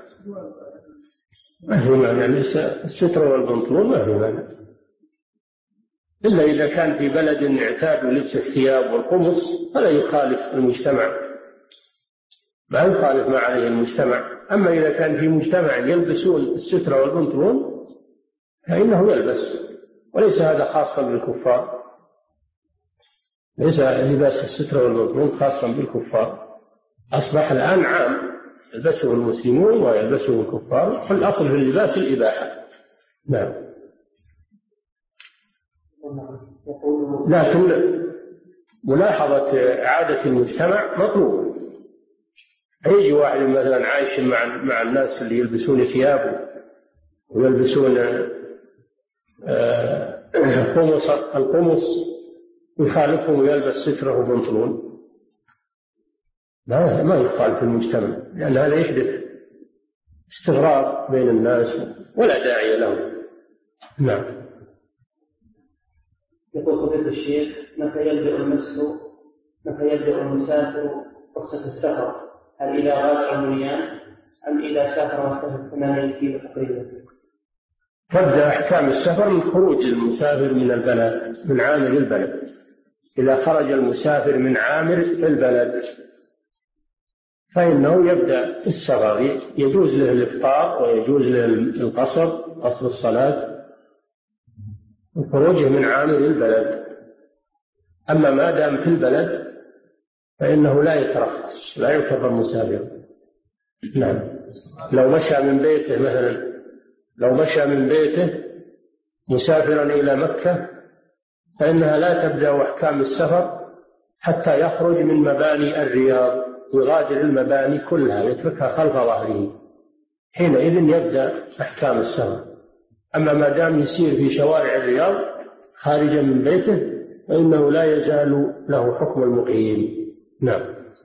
ما في مانع، الستر والبنطلون ما في مانع، إلا إذا كان في بلد اعتادوا لبس الثياب والقمص فلا يخالف المجتمع، ما يخالف ما عليه المجتمع. أما إذا كان في مجتمع يلبسون الستر والبنطلون فإنه يلبس، وليس هذا خاصا بالكفار، ليس لباس الستر والبنطلون خاصا بالكفار، أصبح الآن عام يلبسه المسلمون ويلبسه الكفار، فالأصل في اللباس الإباحة. نعم. لكن ملاحظة عادة المجتمع مطلوب. يجي واحد مثلا عايش مع الناس اللي يلبسون ثياب ويلبسون القمص يخالفهم ويلبس ستره وبنطلون، ما يخالف المجتمع، لأن هذا يحدث استغراب بين الناس ولا داعي له. نعم. يقول فضيلة الشيخ متى يبدأ المسافر رخصة السفر؟ هل إذا غاب عمريان أم إذا سافر مسافة 8 كيلو تقريبا؟ تبدأ أحكام السفر من خروج المسافر من البلد، من عامر البلد. إذا خرج المسافر من عامر البلد فإنه يبدأ السفر، يجوز له الإفطار ويجوز له القصر، قصر الصلاة، وخروجه من عامر البلد. أما ما دام في البلد فإنه لا يترخص، لا يعتبر مسافر. نعم. لو مشى من بيته مثلا، لو مشى من بيته مسافرا إلى مكة فإنها لا تبدأ أحكام السفر حتى يخرج من مباني الرياض، يغادر المباني كلها يتركها خلف ظهره، حينئذ يبدأ أحكام السفر. أما ما دام يسير في شوارع الرياض خارجا من بيته فإنه لا يزال له حكم المقيم. نعم.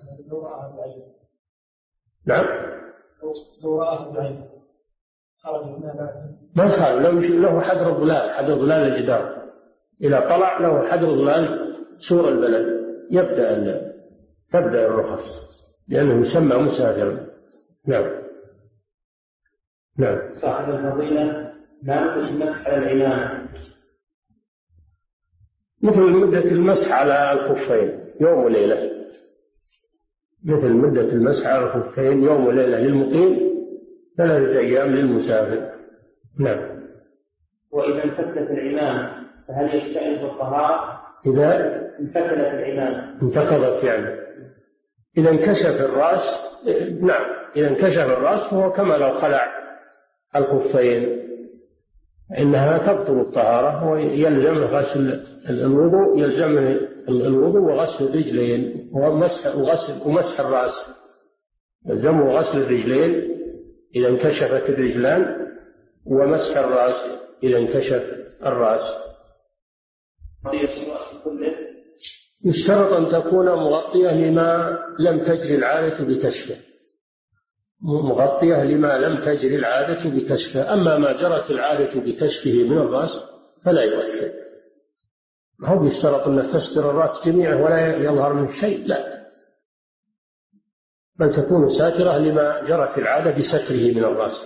نعم. ما صار له حدر الظلال، حدر ظلال الجدار، إذا طلع له حدر ظلال سور البلد تبدأ الرخص، لأنه يسمى مسافرا. نعم. نعم. صاحب الفضيلة ما مدة المسح على العمامة؟ مثل مدة المسح على الخفين يوم وليلة، مثل مدة المسح على الخفين يوم وليلة للمقيم، 3 أيام للمسافر. نعم. وإذا انفتلت العمامة فهل يستأنف الطهارة؟ إذا انفتلت العمامة انتقضت يعني، إذا انكشف الرأس، نعم، إذا انكشف الرأس فهو كما لو خلع الخفين، إنها تبطل الطهارة، ويلزم غسل الوضوء، يلزم الوضوء وغسل الرجلين ومسح الرأس، يلزمه غسل الرجلين إذا انكشفت الرجلان، ومسح الرأس إذا انكشف الرأس. يشترط أن تكون مغطية لما لم تجري العادة بكشفه، مغطية لما لم تجري العادة بكشفه. أما ما جرت العادة بكشفه من الرأس فلا يؤثر. هو يشترط أن تستر الرأس جميعا ولا يظهر منه شيء، لا، بل تكون ساترة لما جرت العادة بستره من الرأس.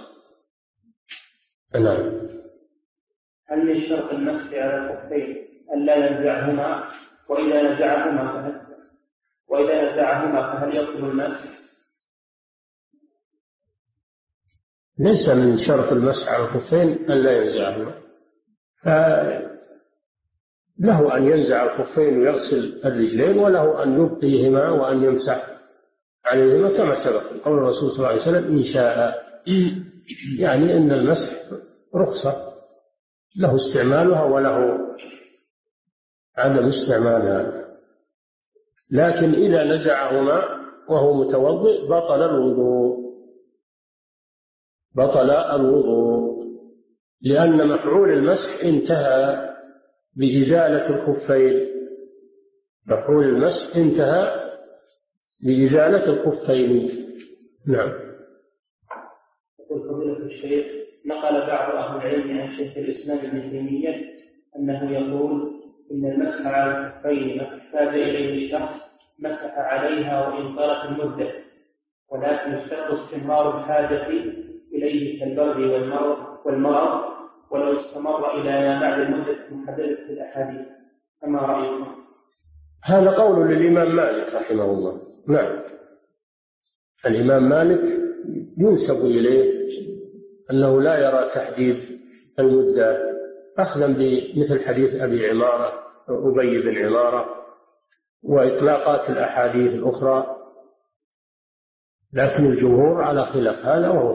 نعم. هل من شرط المسح على الخفين ألا ينزعهما؟ وإذا نزعهما فهل يطلب المسح؟ ليس من شرط المسح على الخفين ألا ينزعهما، فله أن ينزع الخفين ويغسل الرجلين، وله أن يبقيهما وأن يمسح عليهما كما سبق قول الرسول صلى الله عليه وسلم إن شاء، يعني أن المسح رخصة، له استعمالها وله عدم استعمالها. لكن إذا نزعهما وهو متوضئ بطل الوضوء، لأن مفعول المسح انتهى بإزالة الخفين، مفعول المسح انتهى بإزالة الخفين. نعم. يقول فضيلة الشيخ: نقل بعض أهل العلم عن شيخ الإسلام ابن تيمية أنه يقول إن المسح على الخفين ما احتاج إليه شخص مسح عليها وإن طالت المدة، ولكن يشترط استمرار الحاجة إليه كالبرد والمرض ولو استمر إلى ما بعد المدة المحددة في الأحاديث، فما رأيكم؟ هذا قول للإمام مالك رحمه الله. نعم، الإمام مالك ينسب إليه أنه لا يرى تحديد المدة، أخذا بمثل حديث أبي بن عمارة وإطلاقات الأحاديث الأخرى، لكن الجمهور على خلاف هذا، وهو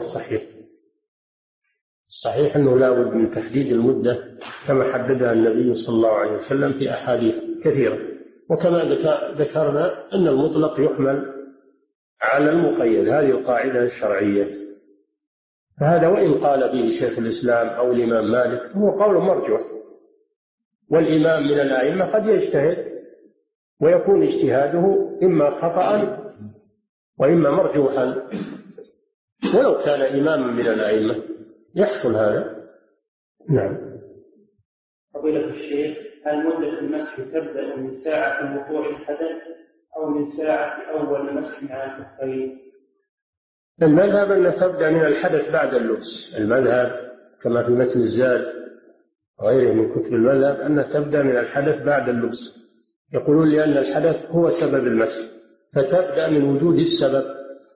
الصحيح أنه لا بد من تحديد المدة كما حددها النبي صلى الله عليه وسلم في أحاديث كثيرة، وكما ذكرنا أن المطلق يحمل على المقيد، هذه القاعدة الشرعية. فهذا وإن قال به شيخ الإسلام أو الإمام مالك هو قول مرجوح، والإمام من الأئمة قد يجتهد ويكون اجتهاده إما خطأ وإما مرجوحا، ولو كان إماما من الأئمة يحصل هذا. نعم. فضيلة الشيخ: هل مدة المسح تبدأ من ساعة وقوع الحدث أو من ساعة أول مسح على الخفين؟ المذهب أن تبدأ من الحدث بعد اللبس، المذهب كما في متن الزاد وغيره من كتب المذهب أن تبدأ من الحدث بعد اللبس، يقولون لأن الحدث هو سبب المسح، فتبدأ من وجود السبب.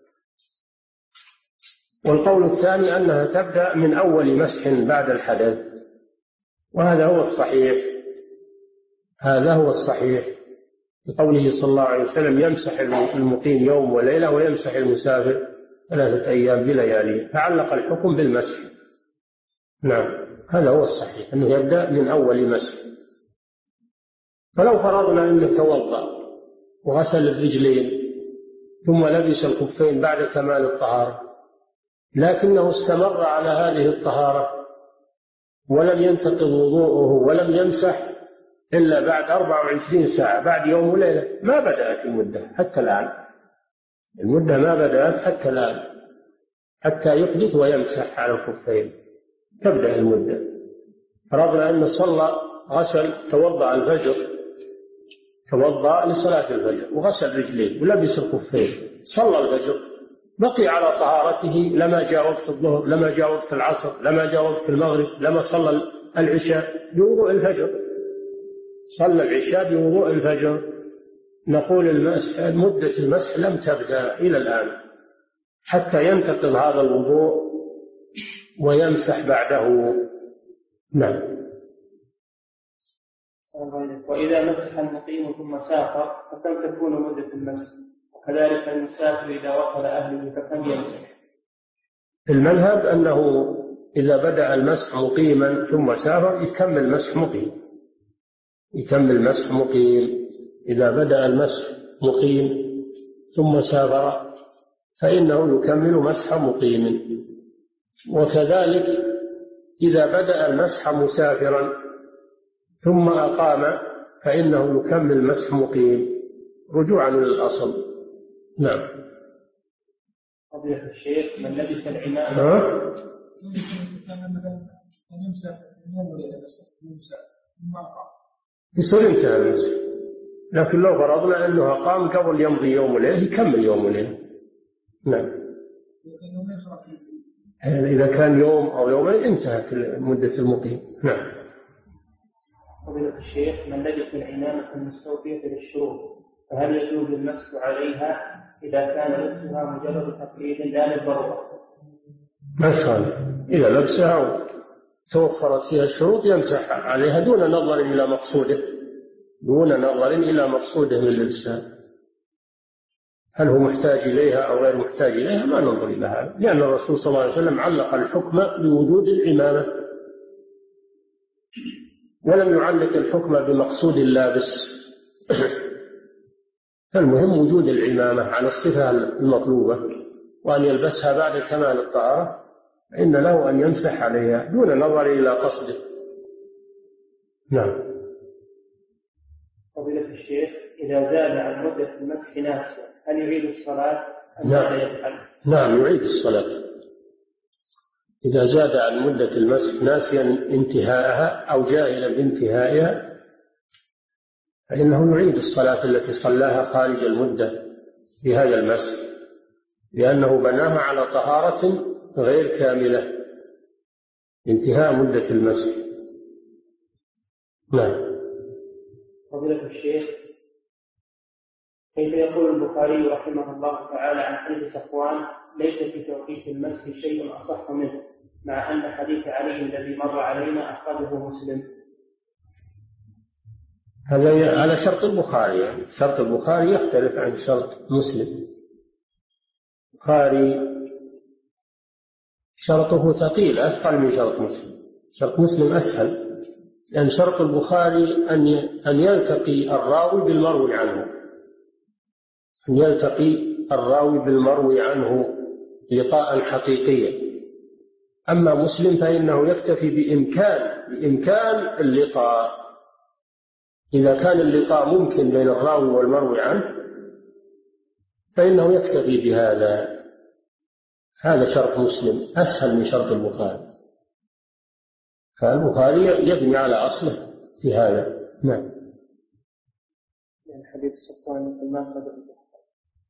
والقول الثاني أنها تبدأ من أول مسح بعد الحدث، وهذا هو الصحيح، هذا هو الصحيح بقوله صلى الله عليه وسلم يمسح المقيم يوم وليلة ويمسح المسافر 3 أيام بليالي، فعلق الحكم بالمسح. نعم، هذا هو الصحيح أنه يبدأ من أول مسح. فلو فرضنا أنه توضأ وغسل الرجلين ثم لبس الخفين بعد كمال الطهارة، لكنه استمر على هذه الطهارة ولم ينتقض وضوءه ولم يمسح إلا بعد 24 ساعة، بعد يوم وليلة، ما بدأت المدة حتى الآن، المدة ما بدأت حتى الآن، حتى يحدث ويمسح على الخفين تبدأ المدة. فرضنا أنه صلى غسل توضأ الفجر، توضأ لصلاة الفجر وغسل رجليه ولبس الخفين، صلى الفجر، بقي على طهارته لما جاء وقت الظهر، لما جاء وقت العصر، لما جاء وقت المغرب، لما صلى العشاء بوضوء الفجر، صلى العشاء بوضوء الفجر، نقول مدة المسح لم تبدأ إلى الآن حتى ينتقض هذا الوضوء ويمسح بعده. نعم. وإذا مسح المقيم ثم سافر فكم تكون مدة المسح؟ وكذلك المسافر إذا وصل أهله فكم يمسح؟ المذهب أنه إذا بدأ المسح مقيما ثم سافر يكمل مسح مقيم، يكمل مسح مقيم. إذا بدأ المسح مقيم ثم سافر فإنه يكمل مسح مقيم. وكذلك إذا بدأ المسح مسافرا ثم أقام فإنه يكمل مسح مقيم رجوعا للأصل. نعم. فضيلة الشيخ، من لبس العمامة يصير انتهى المسح، لكن لو فرضنا أنه أقام قبل يمضي يوم وليلة يكمل يوم وليلة. نعم. إذا كان يوم أو يومين انتهت مدة المقيم. نعم. فضيلة الشيخ، من لبس العمامة المستوفية للشروط فهل يجوز المسح عليها إذا كان لبسها مجرد تقليد لا للضرورة؟ ما صالح، إذا لبسها توفرت فيها الشروط يمسح عليها دون نظر إلى مقصوده، دون نظر إلى مقصوده من لبسها، هل هو محتاج إليها أو غير محتاج إليها، ما ننظر إلى هذا، لأن الرسول صلى الله عليه وسلم علق الحكم بوجود العمامة ولم يعلق الحكم بمقصود اللابس. فالمهم وجود العمامة على الصفة المطلوبة، وأن يلبسها بعد كمال الطهارة، فإن له أن يمسح عليها دون نظر إلى قصده. نعم. فضيلة الشيخ، إذا زاد عن مدة المسح ناسيا هل يعيد الصلاة أم ماذا يفعل؟ نعم، يعيد الصلاة. إذا زاد عن مدة المسح ناسيا انتهاءها أو جاهلا بانتهائها فإنه يعيد الصلاة التي صلاها خارج المدة بهذا المسح، لأنه بناها على طهارة غير كاملة انتهاء مدة المسح. نعم. فضيلة الشيخ، كيف يقول البخاري رحمه الله تعالى عن حديث صفوان ليس في توقيت المسح شيء أصح منه، مع أن حديث علي الذي مر علينا أخرجه مسلم؟ هذا على شرط البخاري، يعني شرط البخاري يختلف عن شرط مسلم. البخاري شرطه ثقيل أثقل من شرط مسلم، شرط مسلم أسهل، لأن شرط البخاري أن يلتقي الراوي بالمروي عنه، أن يلتقي الراوي بالمروي عنه لقاء حقيقيا. أما مسلم فإنه يكتفي بإمكان اللقاء، إذا كان اللقاء ممكن بين الراوي والمروي عنه فإنه يكتفي بهذا. هذا شرط مسلم أسهل من شرط البخاري، فالبخاري يبني على أصله في هذا. نعم. يعني حديث صفوان مثل ما أخرجه البخاري،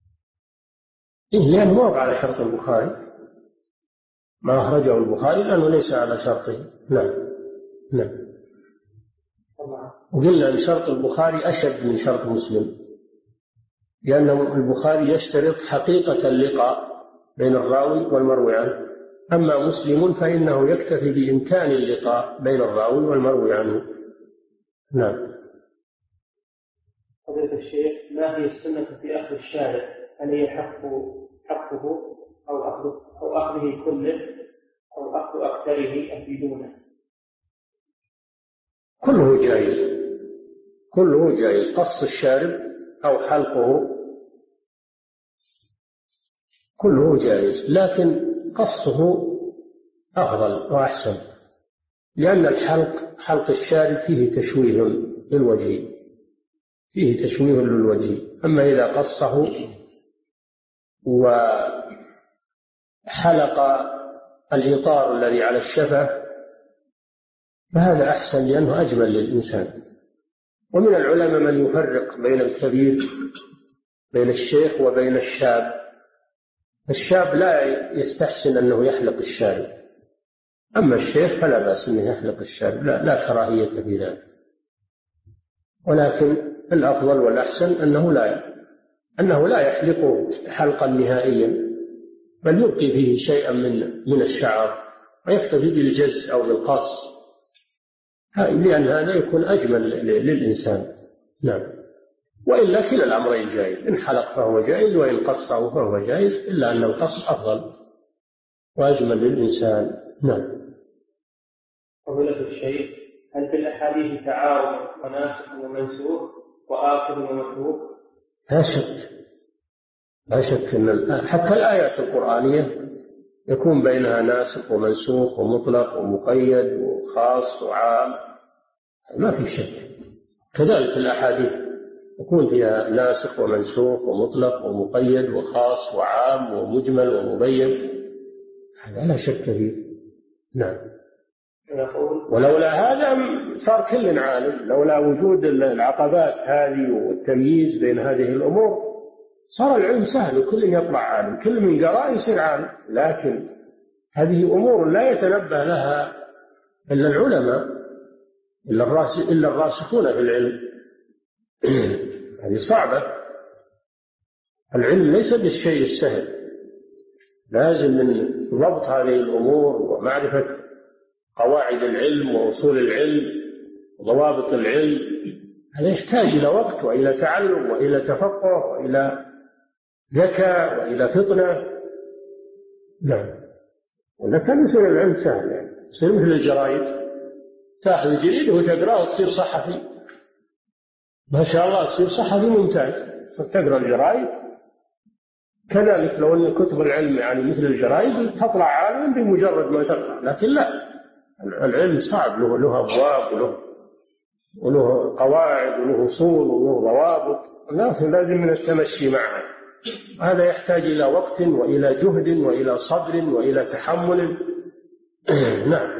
لأنه ما هو على شرط البخاري، ما أخرجه البخاري لأنه ليس على شرطه. نعم. نعم. وقلنا أن شرط البخاري أشد من شرط مسلم، لأن البخاري يشترط حقيقة اللقاء بين الراوي والمروي عنه، أما مسلم فإنه يكتفي بإمكان اللقاء بين الراوي والمروي عنه. نعم. فضيلة الشيخ، ما هي السنة في أخذ الشارع؟ هل هي حقه أو أخذه كله أو أخذ أكثره أفيدونه؟ كله جائز، كله جائز، قص الشارب أو حلقه كله جائز، لكن قصه أفضل وأحسن، لأن حلق الشارب فيه تشويه للوجه، فيه تشويه للوجه. أما إذا قصه وحلق الإطار الذي على الشفة فهذا أحسن، لأنه أجمل للإنسان. ومن العلماء من يفرق بين الكبير، بين الشيخ وبين الشاب. الشاب لا يستحسن أنه يحلق الشارب، أما الشيخ فلا بأس أنه يحلق الشارب، لا كراهية في ذلك، ولكن الأفضل والأحسن أنه لا يحلقه حلقا نهائيا، بل يبقي فيه شيئا من الشعر ويكتفي بالجز أو بالقص، لأن هذا يكون أجمل للإنسان. نعم. وإلا كلا الأمرين جائز، إن حلق فهو جائز وإن قصه فهو جائز، إلا أن القص أفضل وأجمل للإنسان. نعم. فضيلة الشيخ، هل في الأحاديث تعارض وناسخ ومنسوخ وآخر ومتروك؟ لا شك أن حتى الآيات القرآنية يكون بينها ناسخ ومنسوخ ومطلق ومقيد وخاص وعام، ما في شك. كذلك الأحاديث يكون فيها ناسخ ومنسوخ ومطلق ومقيد وخاص وعام ومجمل ومبين، هذا لا شك فيه. نعم. ولولا هذا صار كل عالم، لولا وجود العقبات هذه والتمييز بين هذه الأمور صار العلم سهل وكل يطلع عالم، كل من قرأ يصير عالم. لكن هذه أمور لا يتنبه لها إلا العلماء، إلا الراسخون في العلم. هذه صعبة. العلم ليس بالشيء السهل، لازم من ضبط هذه الأمور ومعرفة قواعد العلم وأصول العلم وضوابط العلم. هذا يحتاج إلى وقت وإلى تعلم وإلى تفقه وإلى ذكاء وإلى فطنة. نعم. ولا كان يصير العلم سهل، يعني يصير مثل الجرائد، تأخذ الجريدة وتقرأه وتصير صحفي، ما شاء الله تصير صحفي ممتاز، تقرأ الجرائد. كذلك لو أن كتب العلم يعني مثل الجرائد تطلع عالم بمجرد ما تقرأ، لكن لا، العلم صعب، له أبواب وله قواعد وله أصول وله ضوابط، لازم من التمشي معها. هذا يحتاج إلى وقت وإلى جهد وإلى صبر وإلى تحمل. نعم.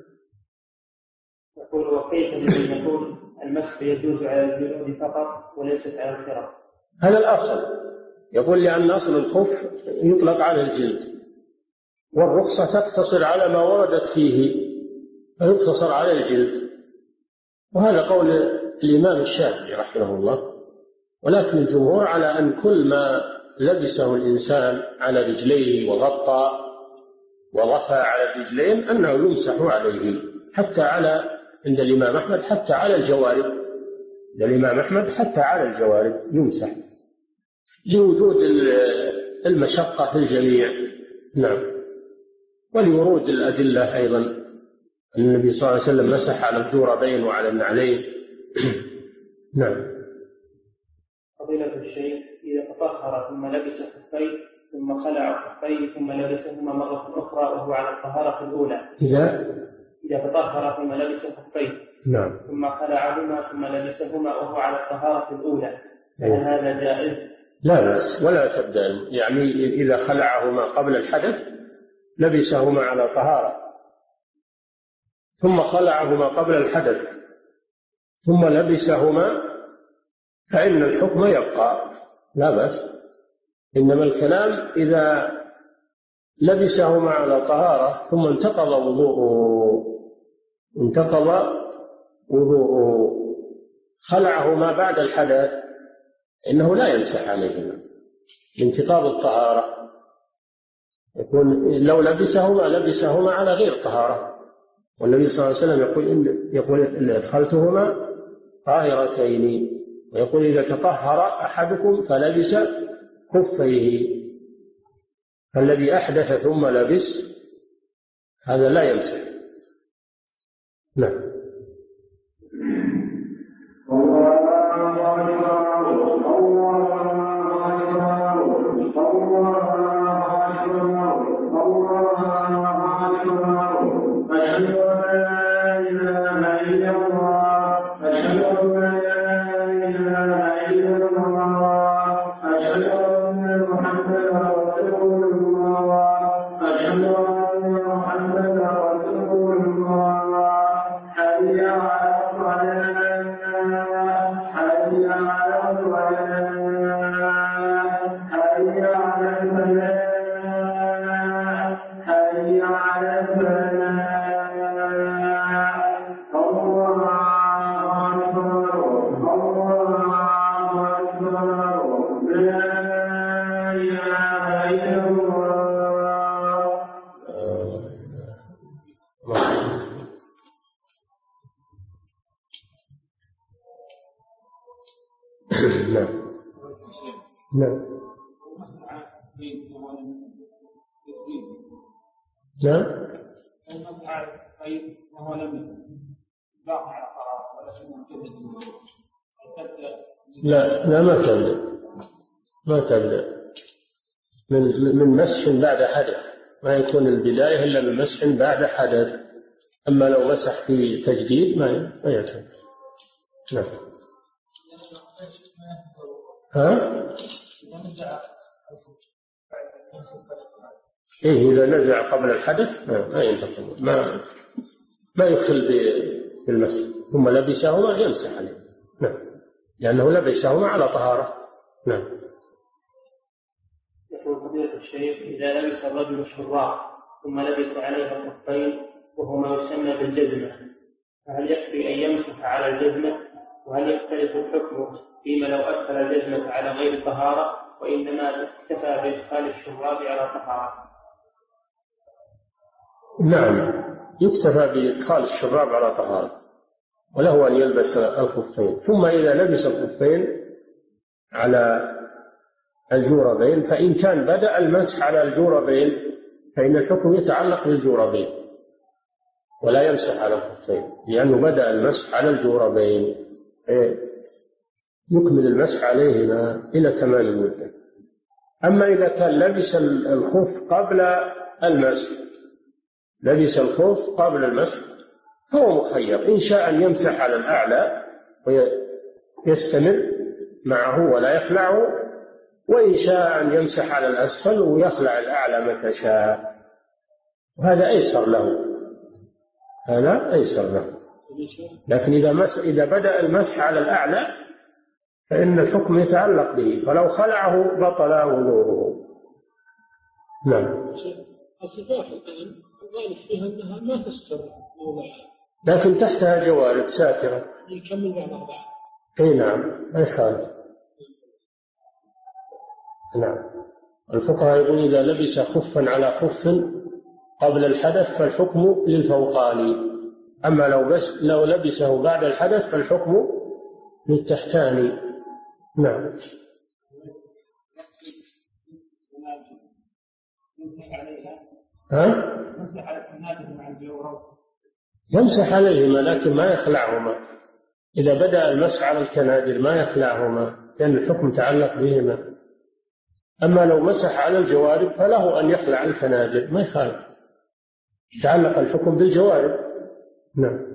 يقول: وكيف الذي يقول المسح يجوز على الجلود فقط وليست على الخرق؟ هذا الأصل، يقول لأن أصل الخف يطلق على الجلد، والرخصة تقتصر على ما وردت فيه فيقتصر على الجلد، وهذا قول الإمام الشافعي رحمه الله. ولكن الجمهور على أن كل ما لبسه الإنسان على رجليه وغطى وضفى على الرجلين أنه يمسح عليه، حتى عند الإمام أحمد حتى على الجوارب، الإمام أحمد حتى على الجوارب يمسح لوجود المشقة في الجميع. نعم. ولورود الأدلة أيضا، النبي صلى الله عليه وسلم مسح على الجوربين وعلى النعلين. نعم. فضيلة الشيخ، إذا تطهر ثم لبس خفيه ثم خلع خفيه ثم لبسهما مرة أخرى وهو على الطهارة الأولى، إذا تطهر ثم لبس خفيه نعم ثم خلعهما ثم لبسهما وهو على الطهارة الأولى، هل هذا جائز؟ لا بأس ولا تبدأ، يعني إذا خلعهما قبل الحدث لبسهما على طهارة، ثم خلعهما قبل الحدث ثم لبسهما فإن الحكم يبقى، لا بأس. إنما الكلام إذا لبسهما على طهارة ثم انتقض وضوءه خلعهما بعد الحدث إنه لا يمسح عليهما انتقاض الطهارة، يكون لو لبسهما على غير طهارة. والنبي صلى الله عليه وسلم يقول إن أدخلتهما طاهرتين، ويقول إذا تطهر أحدكم فلبس خفيه، فالذي أحدث ثم لبس هذا لا يمسح. نعم. لا ما تبدأ من مسح بعد حدث، ما يكون البداية إلا من مسح بعد حدث. أما لو مسح في تجديد ما يعتبر. نعم. إيه إذا نزع قبل الحدث ما ينتقل، ما يدخل بالمسح، ثم لبسهما يمسح عليه. نعم، لأنه لبسهما على طهارة. نعم. يقول فضيلة الشيخ: إذا لبس الرجل الشراع ثم لبس عليها الخفين وهو ما يسمى بالجزمة، فهل يكفي أن يمسح على الجزمة؟ وهل يختلف الحكم فيما لو أدخل الجزمة على غير طهارة وإنما اكتفى بإدخال الشراب على طهارة؟ نعم، يكتفى بإدخال الشراب على طهارة، وله أن يلبس الخفين. ثم إذا لبس الخفين على الجوربين، فإن كان بدأ المسح على الجوربين فإن الحكم يتعلق بالجوربين ولا يمسح على الخفين، لأنه بدأ المسح على الجوربين يكمل المسح عليهما إلى كمال المدة. أما إذا كان لبس الخف قبل المسح فهو مخير، إن شاء أن يمسح على الأعلى ويستمر معه ولا يخلعه، وإن شاء أن يمسح على الأسفل ويخلع الأعلى متى شاء، وهذا أيسر له. لكن إذا بدأ المسح على الأعلى فإن الحكم يتعلق به، فلو خلعه بطل وضوءه. نعم. الخفاف الآن الغالب فيها أنها ما تستر موضعها، لكن تحتها جوارب ساترة. يكمل بعض بعض. أي نعم، ما يخالف. نعم. الفقهاء يقول إذا لبس خفا على خف قبل الحدث فالحكم للفوقاني، أما لو لبسه بعد الحدث فالحكم للتحتاني. نعم. يمسح عليهما لكن ما يخلعهما. إذا بدأ المسح على الكنادر ما يخلعهما لأن الحكم يتعلق بهما. أما لو مسح على الجوارب فله أن يخلع الكنادر، ما يخالف، يتعلق الحكم بالجوارب. نعم.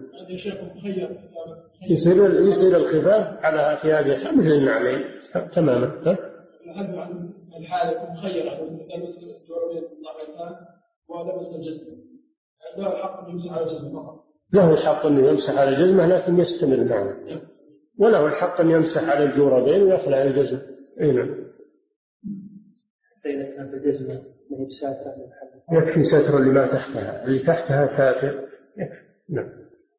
يصير الخفاف على في هذه الحال مثل النعلين تماما. الحد عن الحالة مخيرة لبس الجوارب ولبس الجزمة، له الحق أن يمسح على الجزمة فقط. له الحق أن يمسح على الجزمة لكن يستمر معه، وله الحق أن يمسح على الجوربين ويخلع الجزمة. أي نعم. إذا كانت الجزمة ما هي ساترة يكفي ستر اللي ما تحتها، اللي تحتها ساتر يكفي. نعم.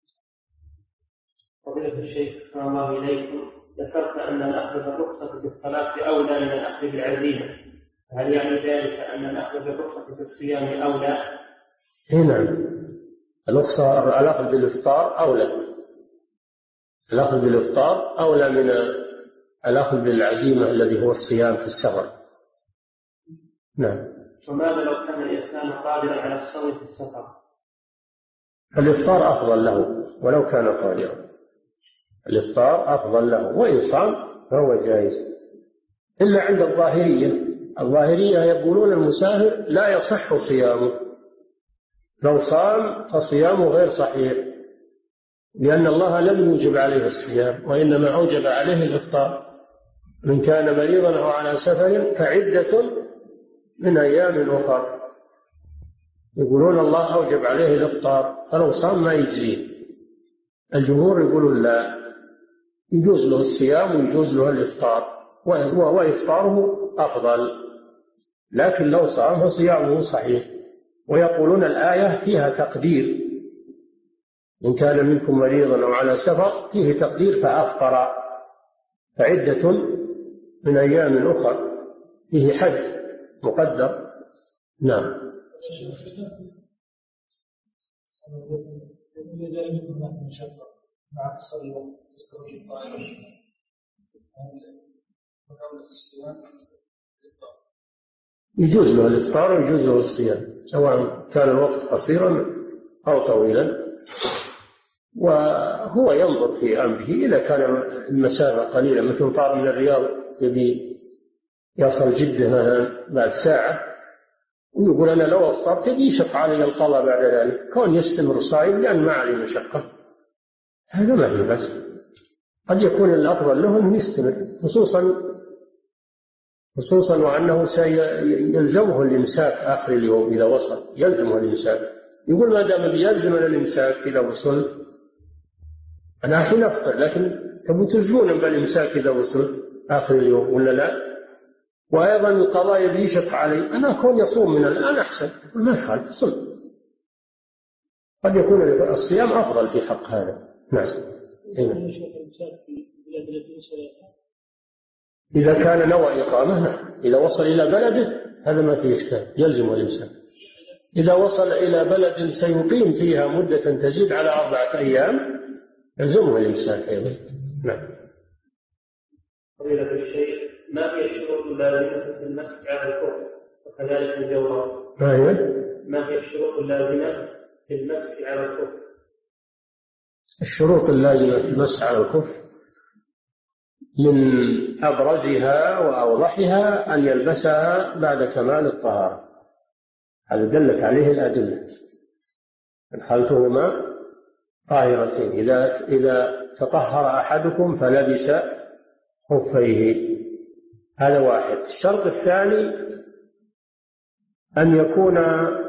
فضيلة الشيخ صلى الله إليكم، ذكرت أن الأخذ بالرخصة في الصلاة أولى من الأخذ بالعزيمة، هل يعني ذلك أن الأخذ بالرخصة في الصيام أولى؟ نعم، الأخذ بالإفطار أولى. الأخذ بالإفطار أولى من الأخذ بالعزيمة الذي هو الصيام في السفر. نعم. وماذا لو كان الإنسان قادرا على الصوم في السفر؟ الإفطار أفضل له ولو كان قادرا، الإفطار أفضل له، وإن صام فهو جائز، إلا عند الظاهرية يقولون المسافر لا يصح صيامه، لو صام فصيامه غير صحيح، لأن الله لم يوجب عليه الصيام وإنما أوجب عليه الإفطار. من كان مريضا أو على سفر فعدة من أيام أخر. يقولون الله أوجب عليه الإفطار، فلو صام ما يجزيه. الجمهور يقولون لا، يجوز له الصيام ويجوز له الإفطار، وإفطاره أفضل، لكن لو صام فصيامه صحيح. ويقولون الآية فيها تقدير، إن كان منكم مريضا أو على سفر، فيه تقدير فأفطر فعدة من أيام أخر، فيه حد مقدر. نعم. يجوز له الإفطار ويجوز له الصيام، سواء كان الوقت قصيرا أو طويلا. وهو ينظر في أمره. إذا كان المسافة قليلة مثل طار من الرياض يبي يصل جدة مثلا بعد ساعة ويقول أنا لو أفطرت يشق علي القضاء بعد ذلك، كون يستمر صائم لأن ما عليه مشقة، هذا ما هي بس. قد يكون الأفضل له أن يستمر، خصوصا وأنه سيلزمه الإمساك آخر اليوم إذا وصل، يلزمه الإمساك. يقول ما دام يلزمنا الإمساك إذا وصلت، أنا الحين أفطر لكن تبوا تلزمون بالإمساك إذا وصلت آخر اليوم ولا لا؟ وأيضا القضاء يبي يشق علي، أنا أكون يصوم من الآن أحسن، ما يخالف صم. قد يكون الصيام أفضل في حق هذا. نعم. إذا كان نوى إقامة، إذا وصل إلى بلده هذا ما فيه إشكال، يلزم الإمساك. إذا وصل إلى بلد سيقيم فيها مدة تزيد على 4 أيام يلزمه الإمساك أيضا. نعم. فضيلة الشيخ، ما هي الشروط اللازمة في المسح على الكفر وكذلك الجورب؟ ما هي الشروط اللازمة في المسح على الكفر؟ الشروط اللازمة في المسح على الكفر من أبرزها وأوضحها أن يلبسها بعد كمال الطهارة، هذا دلت عليه الأدلة، حالتهما طاهرتين. إذا تطهر أحدكم فلبس خفيه، هذا واحد. الشرط الثاني أن يكون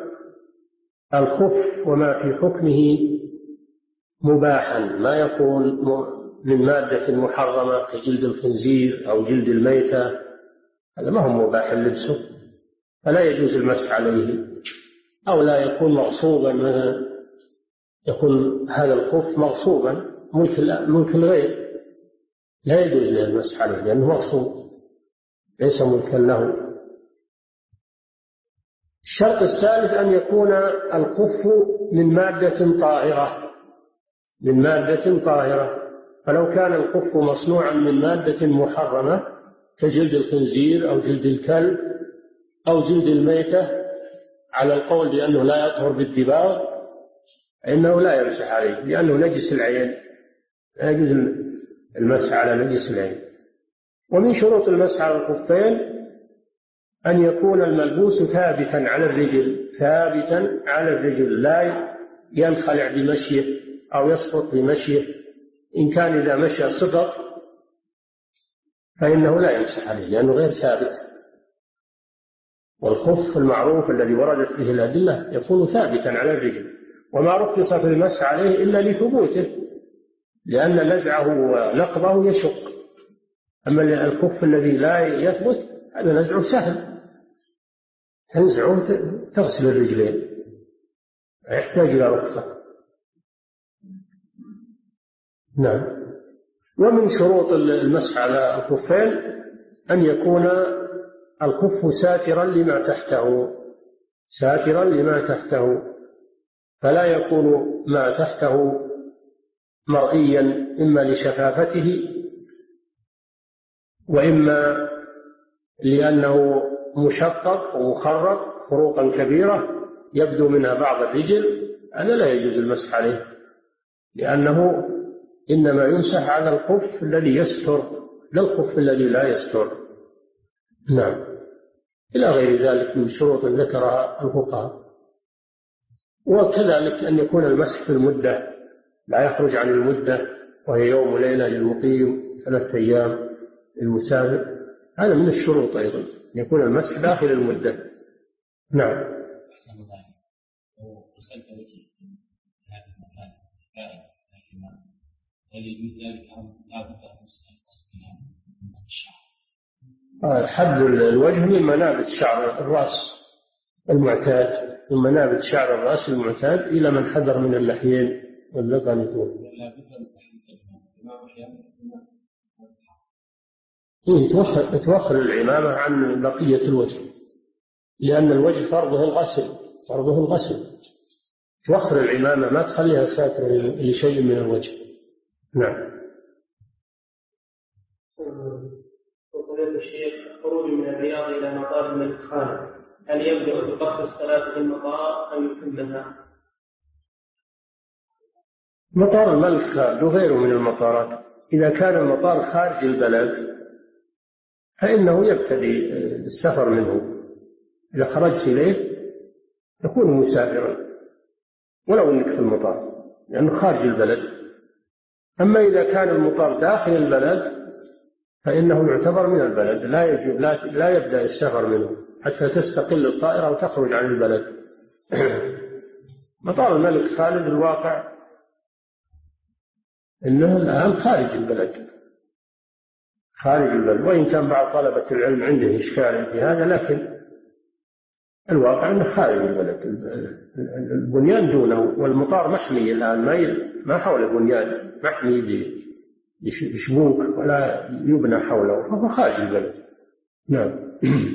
الخف وما في حكمه مباحا، ما يكون من مادة محرمة كجلد الخنزير أو جلد الميتة، هذا ما هو مباح لبسه فلا يجوز المسح عليه. أو لا يكون مغصوبا، مثلا يكون هذا الخف مغصوبا ملك الغير، لا يجوز له المسح عليه لأنه مغصوب ليس ملكا له. الشرط الثالث أن يكون الخف من مادة طاهرة، فلو كان الخف مصنوعا من مادة محرمة كجلد الخنزير أو جلد الكلب أو جلد الميتة على القول بأنه لا يطهر بالدباغ، إنه لا يمسح عليه لأنه نجس العين، لا يجوز المسح على نجس العين. ومن شروط المسح على الخفين أن يكون الملبوس ثابتا على الرجل، لا ينخلع بمشيه أو يسقط بمشيه. إن كان إذا مشى سقط فإنه لا يمسح عليه لأنه غير ثابت. والخف المعروف الذي وردت به الأدلة يكون ثابتا على الرجل، وما رخص في المسح عليه إلا لثبوته، لأن نزعه ونقضه يشق. أما الخف الذي لا يثبت هذا نزعه سهل، تنزعه تغسل الرجلين، يحتاج إلى رخصة. نعم. ومن شروط المسح على الخفين أن يكون الخف ساترا لما تحته، فلا يكون ما تحته مرئيا إما لشفافته وإما لأنه مشقق ومخرق خروقا كبيرة يبدو منها بعض الرجل، هذا لا يجوز المسح عليه، لأنه إنما يمسح على الخف الذي يستر لا الخف الذي لا يستر. نعم. إلى غير ذلك من شروط ذكرها الفقهاء. وكذلك أن يكون المسح في المدة، لا يخرج عن المدة، وهي يوم وليلة للمقيم 3 أيام للمسافر، هذا من الشروط أيضا أن يكون المسح داخل المدة. نعم. حد الوجه من منابت شعر الرأس المعتاد، من منابت شعر الرأس المعتاد إلى من حذر من اللحيين واللقن يطول. توخر العمامة عن بقية الوجه، لأن الوجه فرضه الغسل، توخر العمامة ما تخليها ساترة لشيء من الوجه. نعم. وقال الشيخ: الخروج من الرياض إلى مطار الملك خالد، هل يبدأ بقصر الصلاة في المطار أم يتمها؟ مطار الملك خارج وغيره من المطارات. إذا كان المطار خارج البلد فإنه يبتدي السفر منه. إذا خرجت إليه تكون مسافرا ولو أنك في المطار لأنه خارج البلد. أما إذا كان المطار داخل البلد فإنه يعتبر من البلد، لا يبدأ السفر منه حتى تستقل الطائرة وتخرج عن البلد. مطار الملك خالد الواقع إنه الآن خارج البلد، وإن كان بعض طلبة العلم عنده إشكال في هذا، لكن الواقع أنه خارج البلد. البنيان دونه، والمطار محمي الآن، ما حول البنيان محمي بشبوك ولا يبنى حوله، فهو خارج البلد. نعم.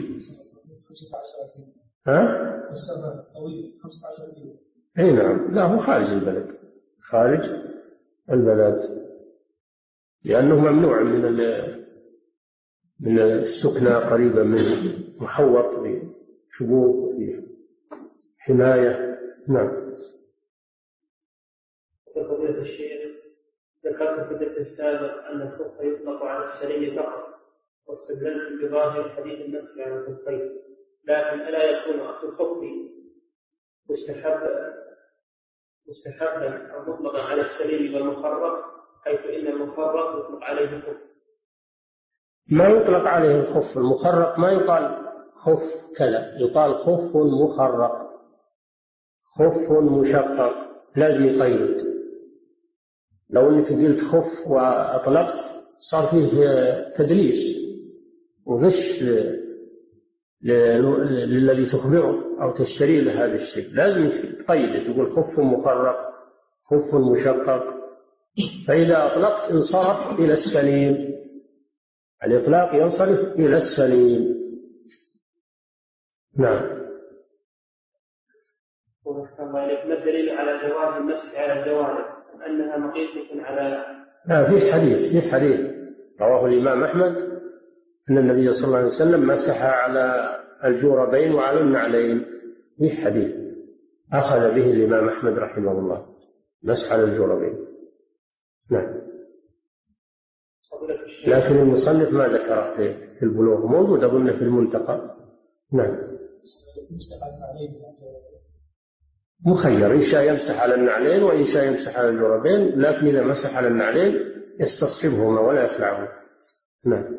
15 ها؟ السفر طويل 15 كيلو. اي نعم، لا هو خارج البلد، خارج البلد، لأنه ممنوع من السكنى قريبا منه، محوط بشبوك وفي حماية. نعم. فضيلة الشيخ، ذكرت في الدرس السابق أن الخف يطلق على السري فقط، واستدللت بظاهر حديث المسح على الخفين، لكن ألا يكون أصل الخف مستحبا أو مطلقا على السري والمخرق، حيث إن المخرق يطلق عليه الخف؟ ما يطلق عليه الخف المخرق، ما يقال خف كذا، يقال خف مخرق، خف مشقق، لازم يقيد. لو انك قلت خف واطلقت صار فيه تدليس وغش للذي تخبره او تشتري له هذا الشيء، لازم تقيد، تقول خف مخرق، خف مشقق. فاذا اطلقت انصرف الى السليم، الإطلاق ينصرف إلى السليم. نعم. ما الدليل على جواز المسح على الجوارح أنها مقيسة على؟ لا، في حديث رواه الإمام أحمد أن النبي صلى الله عليه وسلم مسح على الجوربين وعلى النعلين، في حديث أخذ به الإمام أحمد رحمه الله، مسح على الجوربين. نعم. لكن المصنف ما ذكره في البلوغ، موجود أظن في المنتقى. نعم. مخير، إن شاء يمسح على النعلين وإن شاء يمسح على الجوربين، لكن إذا مسح على النعلين يستصحبهما ولا يخلعهما. نعم.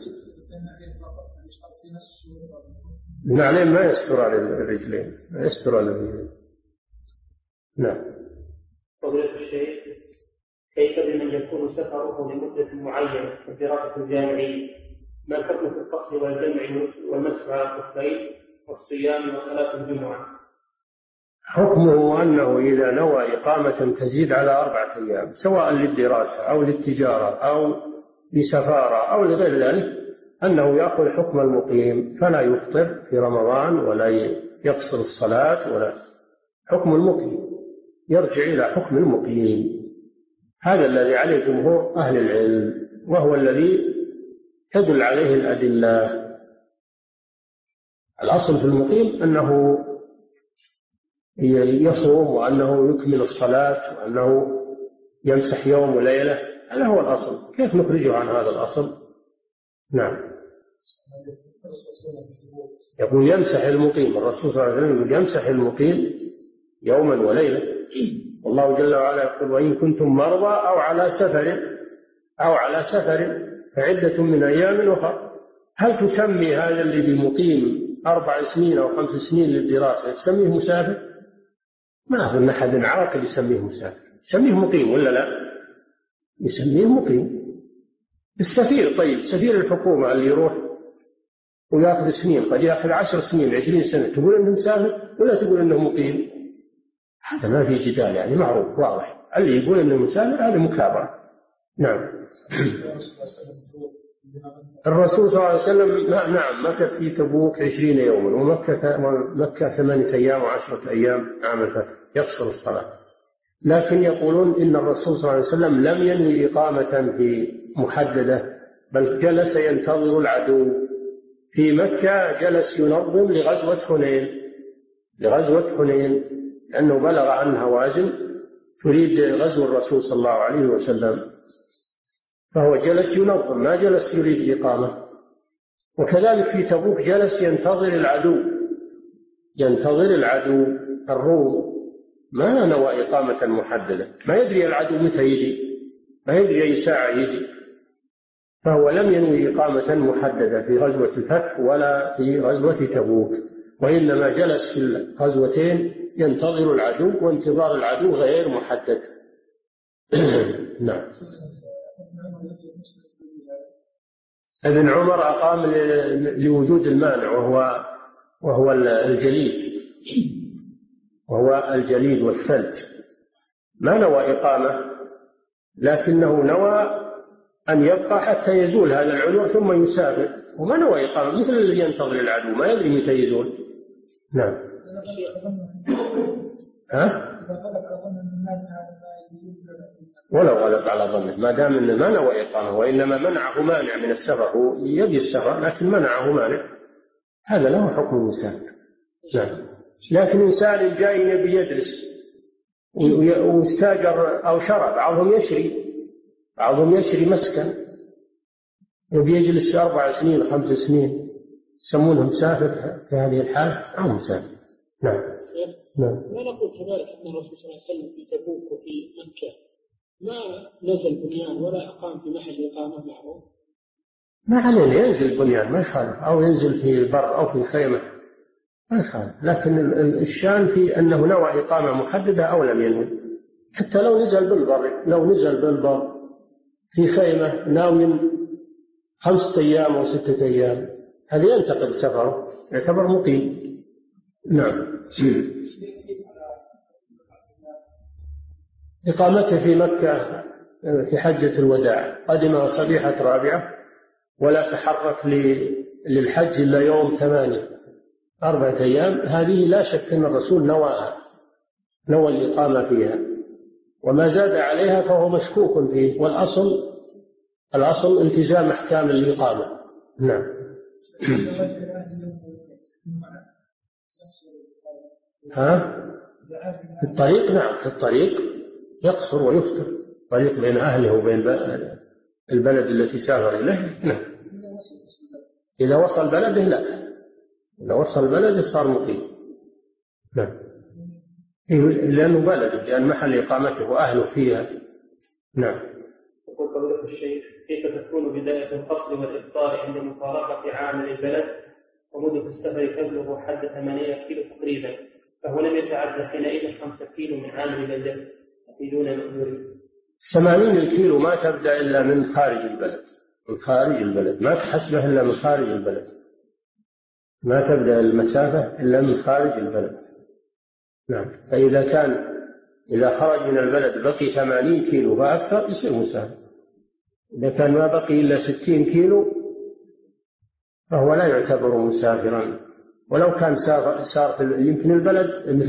النعلين ما يستر على الرجلين، يستر على الرجلين. نعم. فضيلة الشيخ، كيف بمن يكون سفره لمدة معينة كدراسة الجامعية؟ ما الحكم في الفصل والجمع والمسح على الخفين والصيام وصلاة الجمعة؟ حكمه أنه إذا نوى إقامة تزيد على 4 أيام، سواء للدراسة أو للتجارة أو لسفارة أو لغير ذلك، أنه يأخذ حكم المقيم، فلا يفطر في رمضان ولا يقصر الصلاة، ولا حكم المقيم، يرجع إلى حكم المقيم. هذا الذي عليه جمهور أهل العلم، وهو الذي تدل عليه الأدلة. الأصل في المقيم أنه يصوم، وأنه يكمل الصلاة، وأنه يمسح يوم وليلة، هذا هو الأصل. كيف نخرجه عن هذا الأصل؟ نعم. يقول يمسح المقيم، الرسول صلى الله عليه وسلم يقول يمسح المقيم يوما وليلة، والله جل وعلا يقول وإن كنتم مرضى أو على سفر فعدة من أيام أخرى. هل تسمي هذا اللي بمقيم 4 سنين أو 5 سنين للدراسة تسميه مسافر؟ ما أظن أحد عاقل يسميه مسافر، يسميه مقيم ولا لا؟ يسميه مقيم. السفير، طيب سفير الحكومة اللي يروح ويأخذ سنين، قد يأخذ 10 سنين 20 سنة، تقول إنه مسافر ولا تقول إنه مقيم؟ هذا ما في جدال، يعني معروف واضح. اللي يقول إنه مسافر هذا مكابرة. نعم. الرسول صلى الله عليه وسلم نعم مكث في تبوك 20 يوما، ومكة 8 أيام و10 أيام عام الفتح، يقصر الصلاة. لكن يقولون إن الرسول صلى الله عليه وسلم لم ينوي إقامة في محددة، بل جلس ينتظر العدو في مكة، جلس ينظم لغزوة حنين، لأنه بلغ عن هوازن تريد غزو الرسول صلى الله عليه وسلم، فهو جلس ينظم، ما جلس يريد إقامة. وكذلك في تبوك جلس ينتظر العدو الروم، ما نوى إقامة محددة، ما يدري العدو متى يجي، ما يدري أي ساعة يجي، فهو لم ينوي إقامة محددة في غزوة الفتح ولا في غزوة تبوك، وإنما جلس في الغزوتين ينتظر العدو، وانتظار العدو غير محدد. نعم. ابن عمر أقام لوجود المانع، وهو الجليد والثلج، ما نوى إقامة، لكنه نوى أن يبقى حتى يزول هذا العذر ثم يسافر، وما نوى إقامة، مثل الذي ينتظر العدو ما يدري متى يزول. نعم. ولو غلب على ظنه، ما دام أنه ما نوى إقامة، وإنما منعه مانع من السفر، هو يبي السفر لكن منعه مانع، هذا له حكم المسافر. نعم. لكن إنسان جاي يبي يدرس واستاجر أو شرى، بعضهم يشري مسكن يبي يجلس 4 سنين 5 سنين، يسمونه مسافر في هذه الحالة أو مسافر. نعم. لا نقول كذلك أن الرسول صلى الله عليه وسلم في تبوك وفي مكة ما نزل بنيان ولا أقام في محل إقامة معروف، ما عليه ينزل بنيان ما يخالف، أو ينزل في البر أو في خيمة ما يخالف، لكن الشان في أنه نوى إقامة محددة أو لم ينوي. حتى لو نزل بالبر في خيمة ناوي 5 أيام أو 6 أيام، هذا ينتقد سفره، يعتبر مقيم. نعم. إقامته في مكة في حجة الوداع، قدم صبيحة 4 ولا تحرك للحج إلا يوم 8، 4 أيام، هذه لا شك أن الرسول نوى الإقامة فيها، وما زاد عليها فهو مشكوك فيه، والأصل التزام أحكام الإقامة. نعم. في الطريق، نعم في الطريق يقصر ويفطر، الطريق بين أهله وبين البلد التي سافر إليه. نعم. إذا وصل بلده لا، إذا وصل بلده صار مقيم. نعم. لأنه بلده، لأن محل إقامته وأهله فيها. نعم. يقول فضيلة الشيخ: كيف تكون بداية الفصل والإفطار عند مفارقة عامل البلد ومدة السفر تبلغ حد 8 كيلو تقريبا، فهو لم يتعدى حينئذ 5 كيلو من عامل البلد يفيدون مأمورين؟ 80 الكيلو ما تبدأ إلا من خارج البلد، ما تحسبه إلا من خارج البلد، ما تبدأ المسافة إلا من خارج البلد. نعم. إذا خرج من البلد بقي 80 كيلو فأكثر يصير مسافر، إذا كان ما بقي إلا 60 كيلو فهو لا يعتبر مسافرا. ولو كان صار يمكن البلد مثل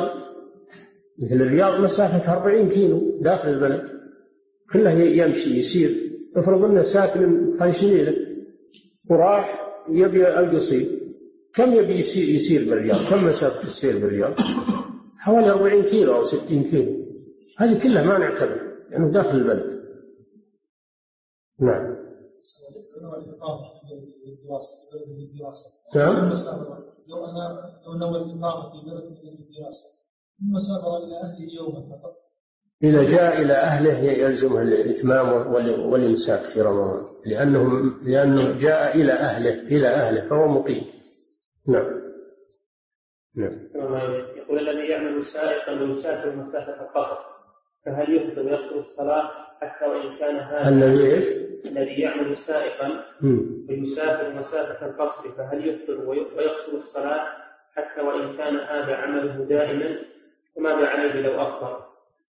الرياض مسافة 40 كيلو داخل البلد، كله يمشي يسير. افرض أنه ساكن خنشنيلة وراح يبي القصير، كم يبي يسير بالرياض؟ كم مسافة السير بالرياض؟ حوالي 40 كيلو أو 60 كيلو، هذه كلها ما نعتبر لأنه يعني داخل البلد. نعم. نعم. لو نوى الإقامة في بلد الدراسة ثم سافر إلى أهله يوما فقط، إذا جاء إلى أهله يلزمه الإتمام والإمساك في رمضان، لأنه جاء إلى أهله فهو مقيم. نعم. نعم. يقول: الذي يعمل سائقا ويسافر مسافة القصر فهل يفطر ويقصر الصلاة حتى وإن كان هذا الذي يعمل سائقا ويسافر مسافة القصر فهل يفطر ويقصر الصلاة حتى وإن كان هذا عمله دائما، فماذا عليه لو أفطر؟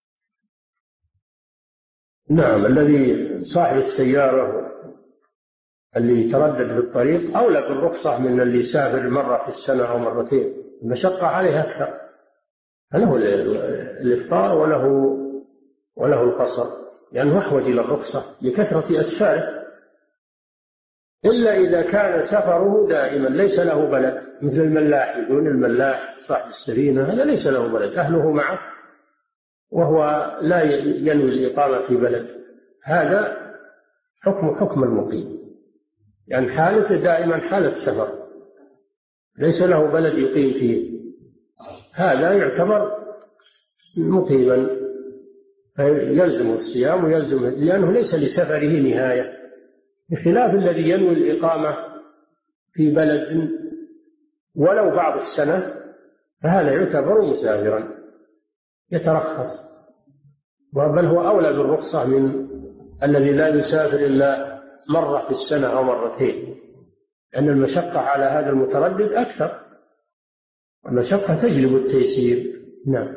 نعم. الذي صاحب السيارة اللي يتردد في الطريق أولى بالرخصة من اللي يسافر مرة في السنة أو مرتين، المشقة عليه أكثر، فله الإفطار وله القصر، لأنه أحوج إلى الرخصة لكثرة أسفاره، إلا إذا كان سفره دائما ليس له بلد، مثل الملاح، يقول الملاح صاحب السفينة هذا ليس له بلد، أهله معه وهو لا ينوي الإقامة في بلد، هذا حكم المقيم، يعني حالته دائما حالة سفر ليس له بلد يقيم فيه، هذا يعتبر مقيما يلزم الصيام ويلزم لأنه ليس لسفره نهاية، بخلاف الذي ينوي الإقامة في بلد ولو بعض السنة فهذا يعتبر مسافرا يترخص، بل هو أولى بالرخصة من الذي لا يسافر إلا مرة في السنة أو مرتين، لأن المشقة على هذا المتردد أكثر، المشقة تجلب التيسير. نعم.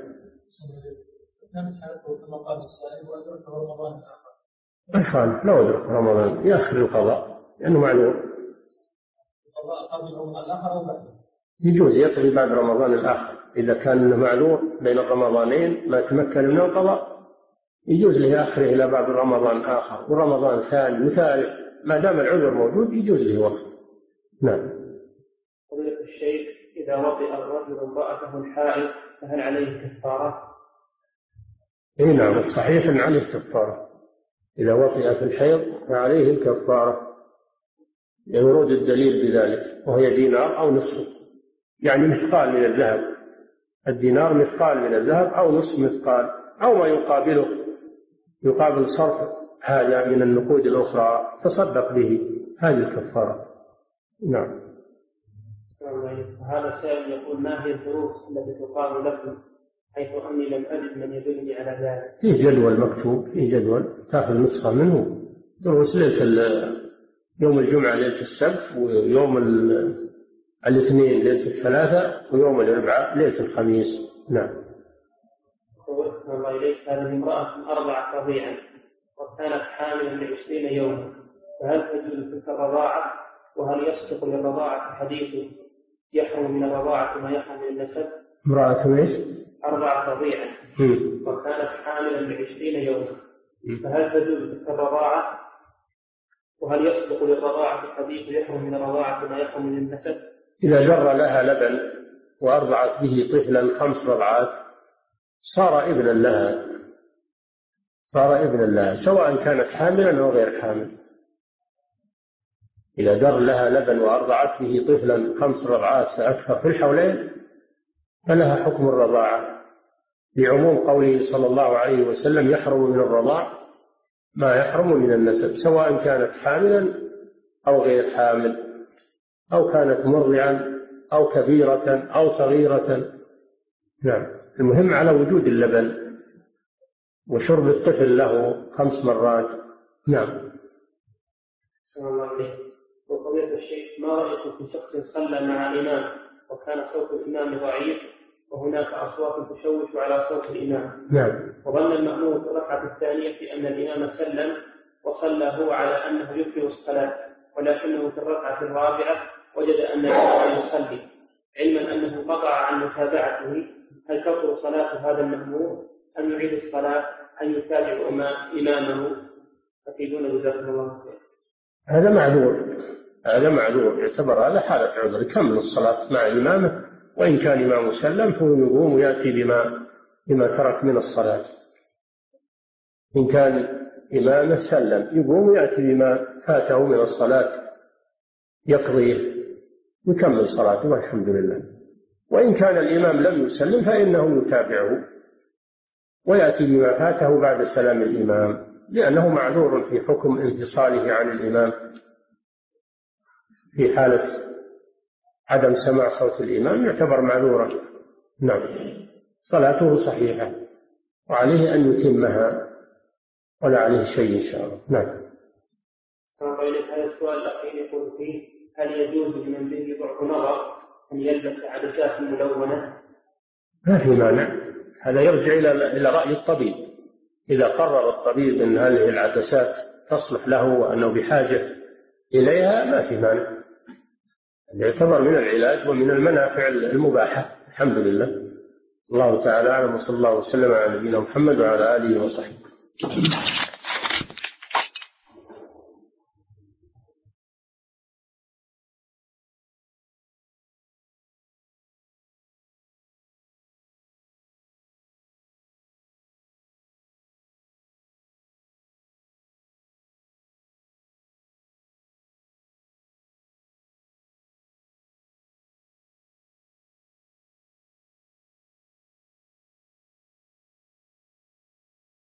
كما قال السائل وأدرك رمضان الآخر ما يخالف لو أدرك رمضان يأخر القضاء لأنه معلوم. القضاء قبل رمضان الآخر أو بعده؟ يجوز يقضي بعد رمضان الآخر إذا كان معذور بين الرمضانين ما تمكن من القضاء، يجوز له يأخره إلى بعد رمضان آخر ورمضان ثاني وثالث، ما دام العذر موجود يجوز له وقت. نعم. فضيلة الشيخ، إذا وطئ الرجل امرأته الحائض فهل عليه كفارة؟ إيه نعم، الصحيح أن عليه كفارة، إذا وطئ في الحيض فعليه الكفارة لورود الدليل بذلك، وهي دينار أو نصف، يعني مثقال من الذهب، الدينار مثقال من الذهب أو نصف مثقال أو ما يقابله، يقابل صرف هذا من النقود الأخرى تصدق به، هذه الكفارة. نعم. هذا سائل يقول: ما هي الدروس التي تقام لكم حيث أني لم أجد من يدلني على ذلك؟ في جدول مكتوب، في جدول تأخذ نسخة منه، دروس يوم الجمعة ليلة السبت، ويوم الاثنين ليلة الثلاثاء، ويوم الأربعاء ليلة الخميس. نعم. الله إليك، هذه امرأة أرضعت رضيعا وكانت حاملا ل20 يوما، فهل تجوز تلك الرضاعة؟ وهل يصدق للرضاعة حديث يحرم من الرضاعة ما يحرم من النسب؟ امرأة ايش؟ أرضعت رضيعا وكانت حاملا ل20 يوما، فهل تجوز تلك الرضاعة؟ وهل يصدق للرضاعة حديث يحرم من الرضاعة ما يحرم من النسب؟ إذا جر لها لبن وأرضعت به طفلا 5 رضعات صار ابنا لها سواء كانت حاملا أو غير حامل. إذا جر لها لبن وأرضعت به طفلا 5 رضعات فأكثر في الحولين فلها حكم الرضاعة، لعموم قوله صلى الله عليه وسلم: يحرم من الرضاع ما يحرم من النسب، سواء كانت حاملا أو غير حامل، أو كانت مرضعا أو كبيرة أو صغيرة. نعم. المهم على وجود اللبن وشرب الطفل له 5 مرات. نعم. السلام الله عليك. وقضية الشيخ، ما رأيكم في شخص صلى مع الإمام وكان صوت الإمام ضعيف وهناك أصوات تشوش على صوت الإمام؟ نعم. وظن المأموم في الركعة الثانية أن الإمام سلم وصلى هو على أنه يكمل الصلاة، ولكنه في الركعة الرابعة وجد أن الإمام يصلي، علما أنه انقطع عن متابعته، هل تبطل صلاة هذا المأموم أم يعيد الصلاة أن يتابع إمامه؟ أفيدونا جزاكم الله خير. هذا معذور، يعتبر هذا حالة عذر، يكمل الصلاة مع إمامه، وإن كان إمامه سلم فهو يقوم ويأتي بما ترك من الصلاة. إن كان إمامه سلم يقوم ويأتي بما فاته من الصلاة يقضيه ويكمل صلاته والحمد لله. وإن كان الإمام لم يسلم فإنه يتابعه ويأتي بما فاته بعد سلام الإمام، لأنه معذور في حكم انفصاله عن الإمام في حالة عدم سماع صوت الإمام، يعتبر معذورا. نعم. صلاته صحيحة وعليه أن يتمها ولا عليه شيء إن شاء الله. نعم. هذا السؤال الأخير يقول فيه: هل يجوز لمن به ضعف نظر أن يلبس عدسات ملونة؟ ما في مانع، هذا يرجع إلى رأي الطبيب، إذا قرر الطبيب أن هذه العدسات تصلح له وأنه بحاجة إليها ما في مانع، يعتبر من العلاج ومن المنافع المباحة. الحمد لله. الله تعالى أعلم، وصلى الله وسلم على نبينا محمد وعلى آله وصحبه.